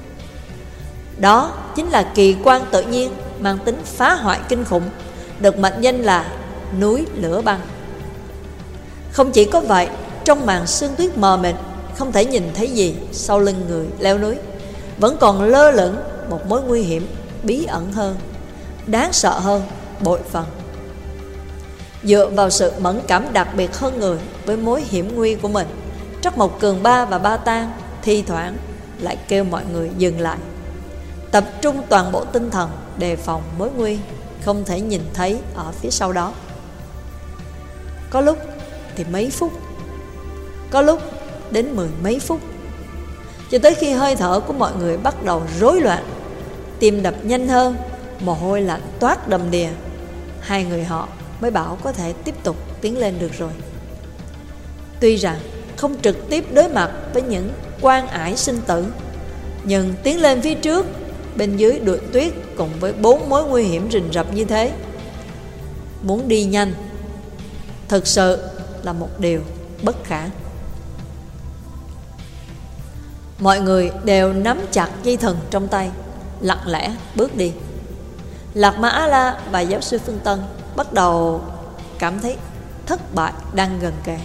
Đó chính là kỳ quan tự nhiên mang tính phá hoại kinh khủng, được mệnh danh là núi lửa băng. Không chỉ có vậy, trong màn sương tuyết mờ mịt không thể nhìn thấy gì sau lưng người leo núi, vẫn còn lơ lửng một mối nguy hiểm bí ẩn hơn, đáng sợ hơn bội phần. Dựa vào sự mẫn cảm đặc biệt hơn người với mối hiểm nguy của mình, Trắc Mộc Cường Ba và Ba Tang thi thoảng lại kêu mọi người dừng lại, tập trung toàn bộ tinh thần đề phòng mối nguy không thể nhìn thấy ở phía sau đó. Có lúc thì mấy phút, có lúc đến mười mấy phút, cho tới khi hơi thở của mọi người bắt đầu rối loạn, tim đập nhanh hơn, mồ hôi lạnh toát đầm đìa, hai người họ mới bảo có thể tiếp tục tiến lên được rồi. Tuy rằng không trực tiếp đối mặt với những quan ải sinh tử, nhưng tiến lên phía trước bên dưới đụn tuyết cùng với bốn mối nguy hiểm rình rập như thế, muốn đi nhanh thực sự là một điều bất khả. Mọi người đều nắm chặt dây thừng trong tay, lặng lẽ bước đi. Lạc Ma A-la và giáo sư Phương Tân bắt đầu cảm thấy thất bại đang gần kề.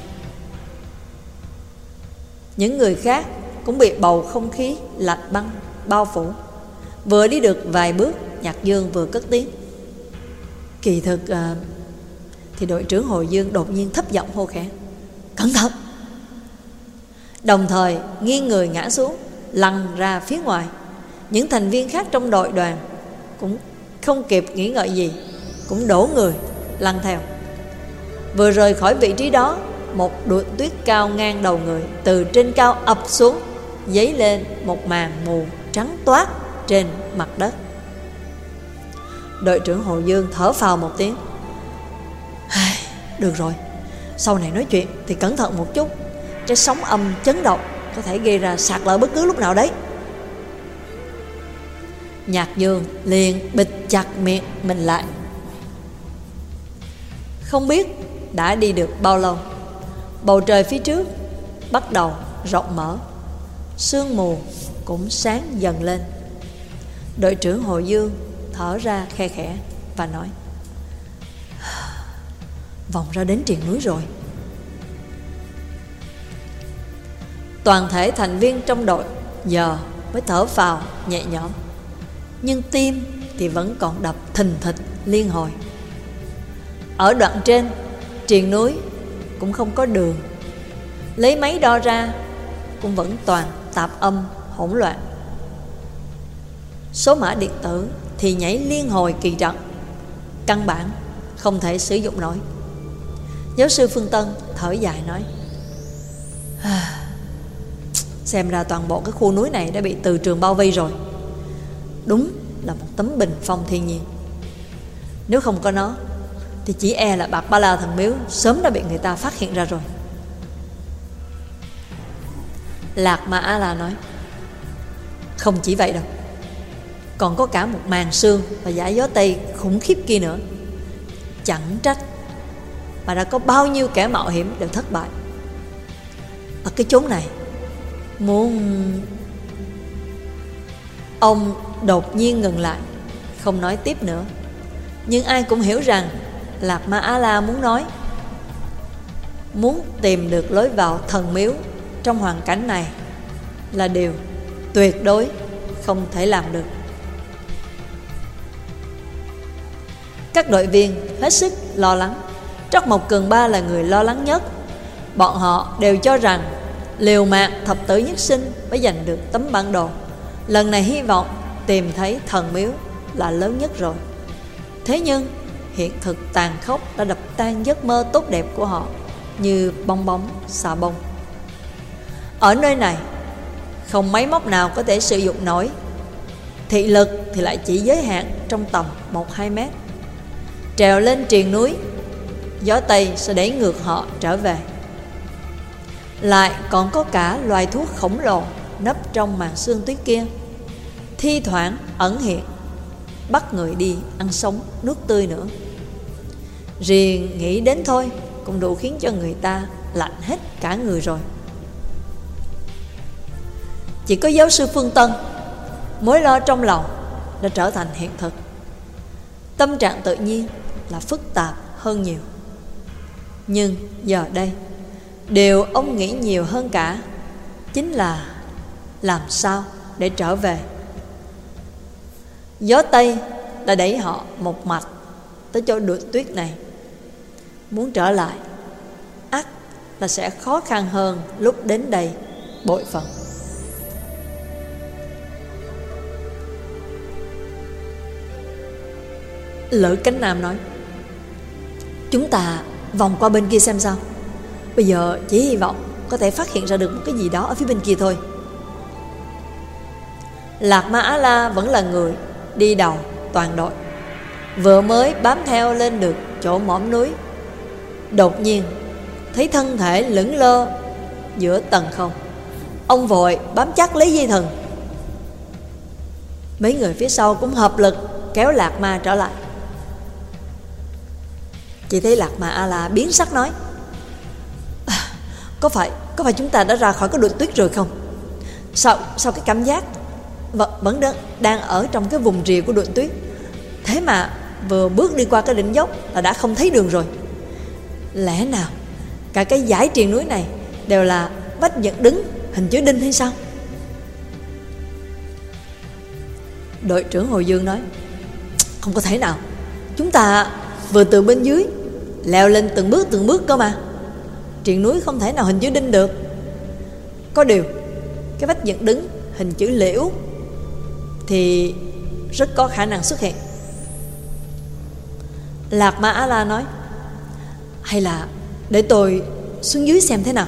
Những người khác cũng bị bầu không khí lạnh băng bao phủ. Vừa đi được vài bước, Nhạc Dương vừa cất tiếng: Kỳ thực à... Thì đội trưởng Hồi Dương đột nhiên thấp giọng hô khẽ: Cẩn thận! Đồng thời nghiêng người ngã xuống, lăn ra phía ngoài. Những thành viên khác trong đội đoàn cũng không kịp nghĩ ngợi gì, cũng đổ người lăn theo. Vừa rời khỏi vị trí đó, một đụn tuyết cao ngang đầu người từ trên cao ập xuống, dấy lên một màn mù trắng toát trên mặt đất. Đội trưởng Hồ Dương thở phào một tiếng. Được rồi, sau này nói chuyện thì cẩn thận một chút. Cái sóng âm chấn động có thể gây ra sạt lở bất cứ lúc nào đấy. Nhạc Dương liền bịt chặt miệng mình lại. Không biết đã đi được bao lâu, bầu trời phía trước bắt đầu rộng mở, sương mù cũng sáng dần lên. Đội trưởng Hồ Dương thở ra khe khẽ và nói: vòng ra đến triền núi rồi. Toàn thể thành viên trong đội giờ mới thở phào nhẹ nhõm, nhưng tim thì vẫn còn đập thình thịch liên hồi. Ở đoạn trên triền núi cũng không có đường, lấy máy đo ra cũng vẫn toàn tạp âm hỗn loạn. Số mã điện tử thì nhảy liên hồi kỳ trận, căn bản không thể sử dụng nổi. Giáo sư Phương Tân thở dài nói: xem ra toàn bộ cái khu núi này đã bị từ trường bao vây rồi. Đúng là một tấm bình phong thiên nhiên. Nếu không có nó thì chỉ e là Bạc Ba La Thần Miếu sớm đã bị người ta phát hiện ra rồi. Lạc Ma A La nói: không chỉ vậy đâu, còn có cả một màn sương và dải gió Tây khủng khiếp kia nữa. Chẳng trách mà đã có bao nhiêu kẻ mạo hiểm đều thất bại. Ở cái chốn này muốn... Ông đột nhiên ngừng lại, không nói tiếp nữa. Nhưng ai cũng hiểu rằng Lạc Ma A La muốn nói, muốn tìm được lối vào thần miếu trong hoàn cảnh này là điều tuyệt đối không thể làm được. Các đội viên hết sức lo lắng. Trắc Mộc Cường Ba là người lo lắng nhất. Bọn họ đều cho rằng liều mạng thập tử nhất sinh mới giành được tấm bản đồ. Lần này hy vọng tìm thấy thần miếu là lớn nhất rồi. Thế nhưng hiện thực tàn khốc đã đập tan giấc mơ tốt đẹp của họ như bong bóng xà bông. Ở nơi này không máy móc nào có thể sử dụng nổi. Thị lực thì lại chỉ giới hạn trong tầm một hai mét. Trèo lên triền núi, gió Tây sẽ đẩy ngược họ trở về. Lại còn có cả loài thú khổng lồ nấp trong màn sương tuyết kia, thi thoảng ẩn hiện, bắt người đi ăn sống nuốt tươi nữa. Riêng nghĩ đến thôi cũng đủ khiến cho người ta lạnh hết cả người rồi. Chỉ có giáo sư Phương Tân, mối lo trong lòng đã trở thành hiện thực. Tâm trạng tự nhiên là phức tạp hơn nhiều. Nhưng giờ đây, điều ông nghĩ nhiều hơn cả chính là làm sao để trở về. Gió Tây đã đẩy họ một mạch tới chỗ đụn tuyết này. Muốn trở lại ắt là sẽ khó khăn hơn lúc đến đây bội phần. Lữ Cánh Nam nói: chúng ta vòng qua bên kia xem sao. Bây giờ chỉ hy vọng có thể phát hiện ra được một cái gì đó ở phía bên kia thôi. Lạc Ma Á La vẫn là người đi đầu toàn đội, vừa mới bám theo lên được chỗ mỏm núi, đột nhiên thấy thân thể lững lơ giữa tầng không. Ông vội bám chắc lấy dây thừng. Mấy người phía sau cũng hợp lực kéo Lạc Ma trở lại. Chỉ thấy Lạc Ma A La biến sắc nói: à, Có phải Có phải chúng ta đã ra khỏi cái đụn tuyết rồi không? Sao Sao cái cảm giác Vẫn, vẫn đang ở trong cái vùng rìa của đụn tuyết. Thế mà vừa bước đi qua cái đỉnh dốc là đã không thấy đường rồi. Lẽ nào cả cái dải triền núi này đều là vách dựng đứng hình chữ đinh hay sao? Đội trưởng Hồ Dương nói: không có thể nào. Chúng ta vừa từ bên dưới leo lên từng bước từng bước cơ mà. Triền núi không thể nào hình chữ đinh được. Có điều cái vách dựng đứng hình chữ liễu thì rất có khả năng xuất hiện. Lạc Ma Á La nói: hay là để tôi xuống dưới xem thế nào.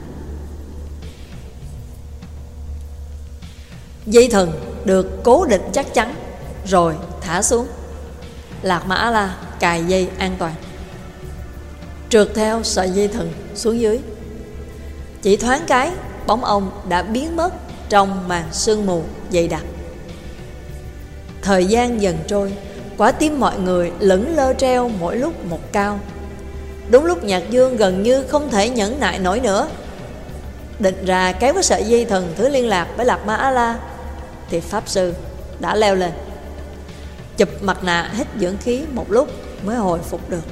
Dây thừng được cố định chắc chắn rồi thả xuống. Lạc Ma Á La cài dây an toàn, trượt theo sợi dây thừng xuống dưới. Chỉ thoáng cái, bóng ông đã biến mất trong màn sương mù dày đặc. Thời gian dần trôi, quả tim mọi người lững lơ treo mỗi lúc một cao. Đúng lúc Nhạc Dương gần như không thể nhẫn nại nổi nữa, định ra kéo cái sợi dây thừng thứ liên lạc với Lạc Ma Á La, thì Pháp Sư đã leo lên, chụp mặt nạ hít dưỡng khí một lúc mới hồi phục được.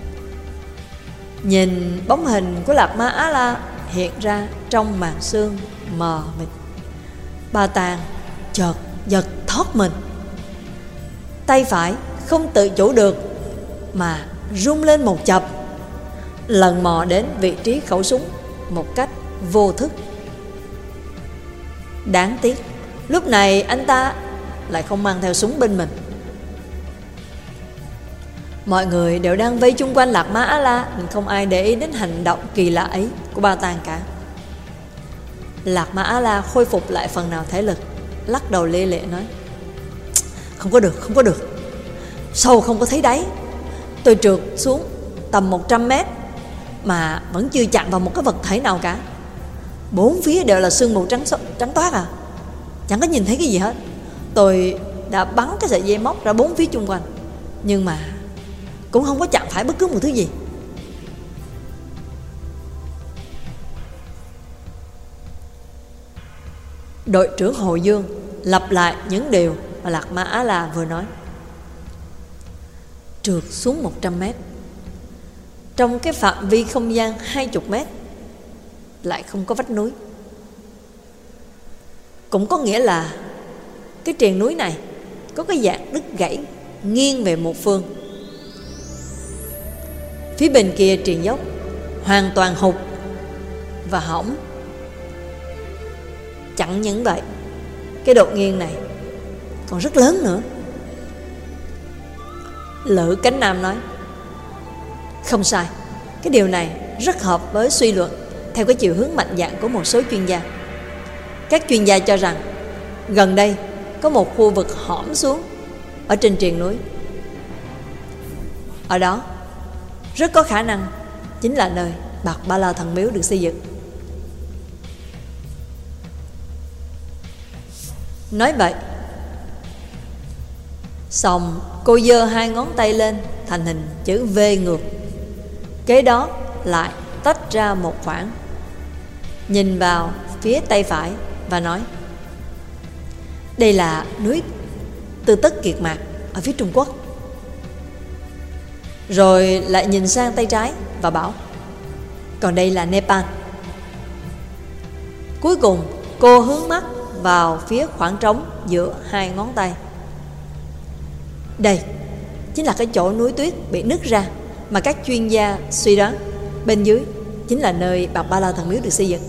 Nhìn bóng hình của Lạc Ma Á La hiện ra trong màn sương mờ mịt, Ba Tàng chợt giật thót mình. Tay phải không tự chủ được mà rung lên một chập, lần mò đến vị trí khẩu súng một cách vô thức. Đáng tiếc lúc này anh ta lại không mang theo súng bên mình. Mọi người đều đang vây chung quanh Lạc Ma Á La, nên không ai để ý đến hành động kỳ lạ ấy của Ba Tàng cả. Lạc Ma Á La khôi phục lại phần nào thể lực, lắc đầu lia lịa nói: không có được, không có được. Sâu không có thấy đáy. Tôi trượt xuống tầm một trăm mét mà vẫn chưa chạm vào một cái vật thể nào cả. Bốn phía đều là sương mù trắng trắng toát à, chẳng có nhìn thấy cái gì hết. Tôi đã bắn cái sợi dây móc ra bốn phía chung quanh, nhưng mà cũng không có chạm phải bất cứ một thứ gì. Đội trưởng Hồ Dương lặp lại những điều mà Lạc Ma Á La vừa nói. Trượt xuống một trăm mét, trong cái phạm vi không gian hai mươi mét, lại không có vách núi. Cũng có nghĩa là cái triền núi này có cái dạng đứt gãy nghiêng về một phương. Phía bên kia triền dốc hoàn toàn hụt và hỏng. Chẳng những vậy, cái độ nghiêng này còn rất lớn nữa. Lữ Cánh Nam nói: không sai, cái điều này rất hợp với suy luận theo cái chiều hướng mạnh dạn của một số chuyên gia. Các chuyên gia cho rằng gần đây có một khu vực hõm xuống ở trên triền núi. Ở đó rất có khả năng chính là nơi Bạt Ba La Thần Miếu được xây dựng. Nói vậy xong, cô giơ hai ngón tay lên thành hình chữ V ngược, kế đó lại tách ra một khoảng, nhìn vào phía tay phải và nói: đây là núi Tư Tất Kiệt Mạc ở phía Trung Quốc. Rồi lại nhìn sang tay trái và bảo: còn đây là Nepal. Cuối cùng cô hướng mắt vào phía khoảng trống giữa hai ngón tay. Đây chính là cái chỗ núi tuyết bị nứt ra mà các chuyên gia suy đoán bên dưới chính là nơi Bạt Ba La Thần Miếu được xây dựng.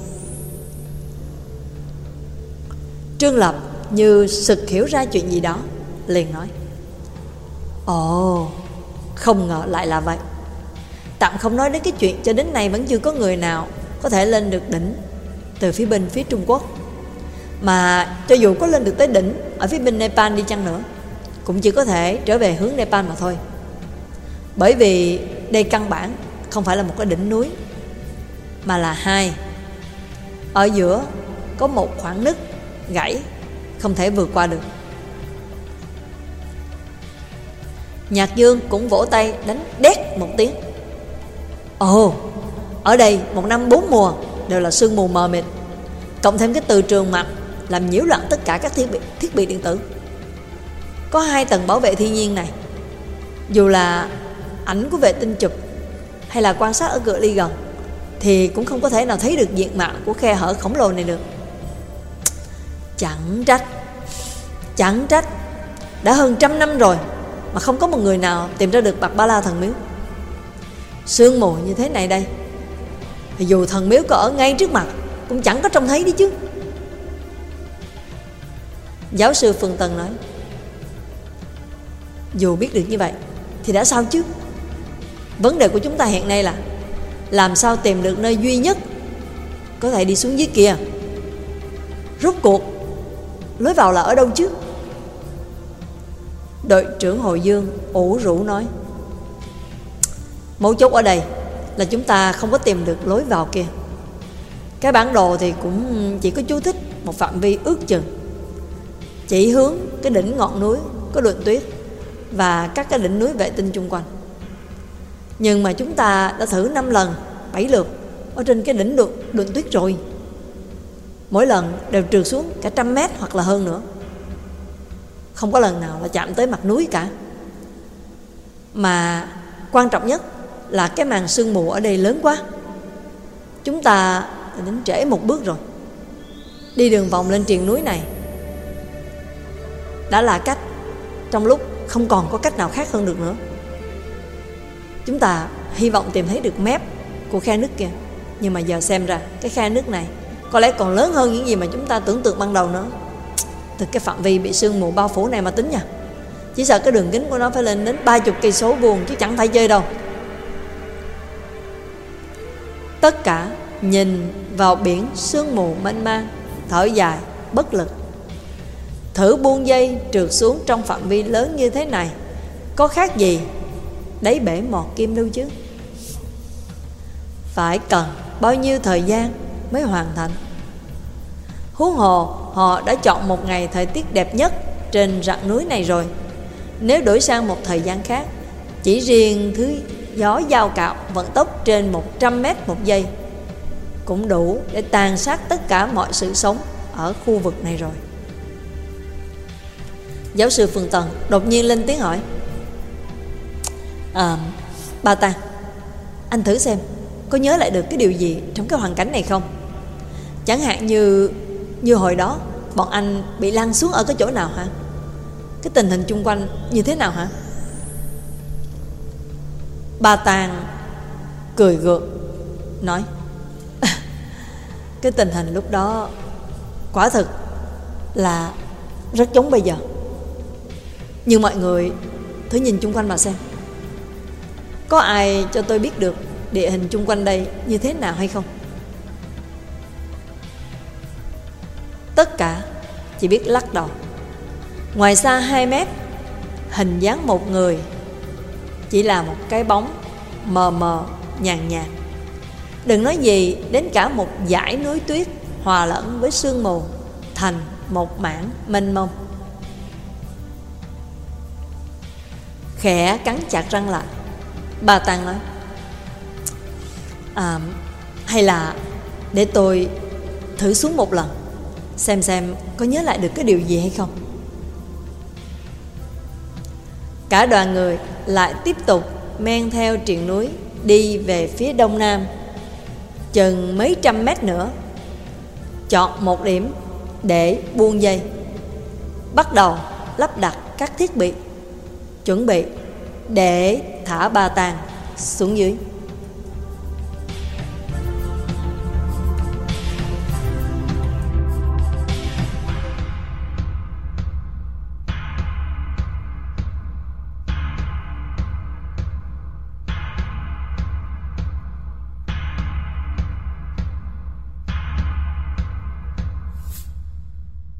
Trương Lập như sực hiểu ra chuyện gì đó, liền nói: ồ, không ngờ lại là vậy. Tạm không nói đến cái chuyện cho đến nay vẫn chưa có người nào có thể lên được đỉnh từ phía bên phía Trung Quốc. Mà cho dù có lên được tới đỉnh ở phía bên Nepal đi chăng nữa, cũng chỉ có thể trở về hướng Nepal mà thôi. Bởi vì đây căn bản không phải là một cái đỉnh núi, mà là hai. Ở giữa có một khoảng nứt gãy không thể vượt qua được. Nhạc Dương cũng vỗ tay đánh đét một tiếng. Ồ, ở đây một năm bốn mùa đều là sương mù mờ mịt, cộng thêm cái từ trường mặt làm nhiễu loạn tất cả các thiết bị, thiết bị điện tử. Có hai tầng bảo vệ thiên nhiên này, dù là ảnh của vệ tinh chụp hay là quan sát ở cự ly gần thì cũng không có thể nào thấy được diện mạo của khe hở khổng lồ này được. Chẳng trách Chẳng trách đã hơn trăm năm rồi mà không có một người nào tìm ra được Bạt Ba La Thần Miếu. Sương mù như thế này đây, thì dù thần miếu có ở ngay trước mặt cũng chẳng có trông thấy đi chứ. Giáo sư Phương Tân nói: dù biết được như vậy thì đã sao chứ, Vấn đề của chúng ta hiện nay là làm sao tìm được nơi duy nhất có thể đi xuống dưới kia. Rốt cuộc lối vào là ở đâu chứ? Đội trưởng Hồi Dương ủ rũ nói: mấu chốt ở đây là chúng ta không có tìm được lối vào kia. Cái bản đồ thì cũng chỉ có chú thích một phạm vi ước chừng, chỉ hướng cái đỉnh ngọn núi có đụn tuyết và các cái đỉnh núi vệ tinh chung quanh. Nhưng mà chúng ta đã thử năm lần bảy lượt ở trên cái đỉnh đụn, đụn tuyết rồi. Mỗi lần đều trượt xuống cả trăm mét hoặc là hơn nữa, không có lần nào là chạm tới mặt núi cả. Mà quan trọng nhất là cái màn sương mù ở đây lớn quá. Chúng ta đến trễ một bước rồi. Đi đường vòng lên triền núi này đã là cách, trong lúc không còn có cách nào khác hơn được nữa. Chúng ta hy vọng tìm thấy được mép của khe nước kia, nhưng mà giờ xem ra cái khe nước này có lẽ còn lớn hơn những gì mà chúng ta tưởng tượng ban đầu nữa. Từ cái phạm vi bị sương mù bao phủ này mà tính nha, chỉ sợ cái đường kính của nó phải lên đến ba mươi cây số vuông chứ chẳng phải chơi đâu. Tất cả nhìn vào biển sương mù mênh mang, thở dài bất lực. Thử buông dây trượt xuống trong phạm vi lớn như thế này có khác gì đáy bể mọt kim đâu chứ. Phải cần bao nhiêu thời gian mới hoàn thành. Huống hồ họ đã chọn một ngày thời tiết đẹp nhất trên rặng núi này rồi. Nếu đổi sang một thời gian khác, chỉ riêng thứ gió dao cạo vận tốc trên một trăm mét một giây cũng đủ để tàn sát tất cả mọi sự sống ở khu vực này rồi. Giáo sư Phương Tần đột nhiên lên tiếng hỏi: à, Ba Tàng, anh thử xem có nhớ lại được cái điều gì trong cái hoàn cảnh này không? Chẳng hạn như Như hồi đó bọn anh bị lăn xuống ở cái chỗ nào hả? Cái tình hình chung quanh như thế nào hả? Ba Tàng cười gượng nói: cái tình hình lúc đó quả thực là rất giống bây giờ. Nhưng mọi người thử nhìn chung quanh mà xem, có ai cho tôi biết được địa hình chung quanh đây như thế nào hay không? Tất cả chỉ biết lắc đầu. Ngoài xa hai mét, hình dáng một người chỉ là một cái bóng mờ mờ nhàn nhạt. Đừng nói gì đến cả một dải núi tuyết hòa lẫn với sương mù thành một mảng mênh mông. Khẽ cắn chặt răng lại, Ba Tàng nói: à, hay là để tôi thử xuống một lần, xem xem có nhớ lại được cái điều gì hay không. Cả đoàn người lại tiếp tục men theo triền núi đi về phía đông nam. Chừng mấy trăm mét nữa, chọn một điểm để buông dây, bắt đầu lắp đặt các thiết bị, chuẩn bị để thả Ba Tàng xuống dưới.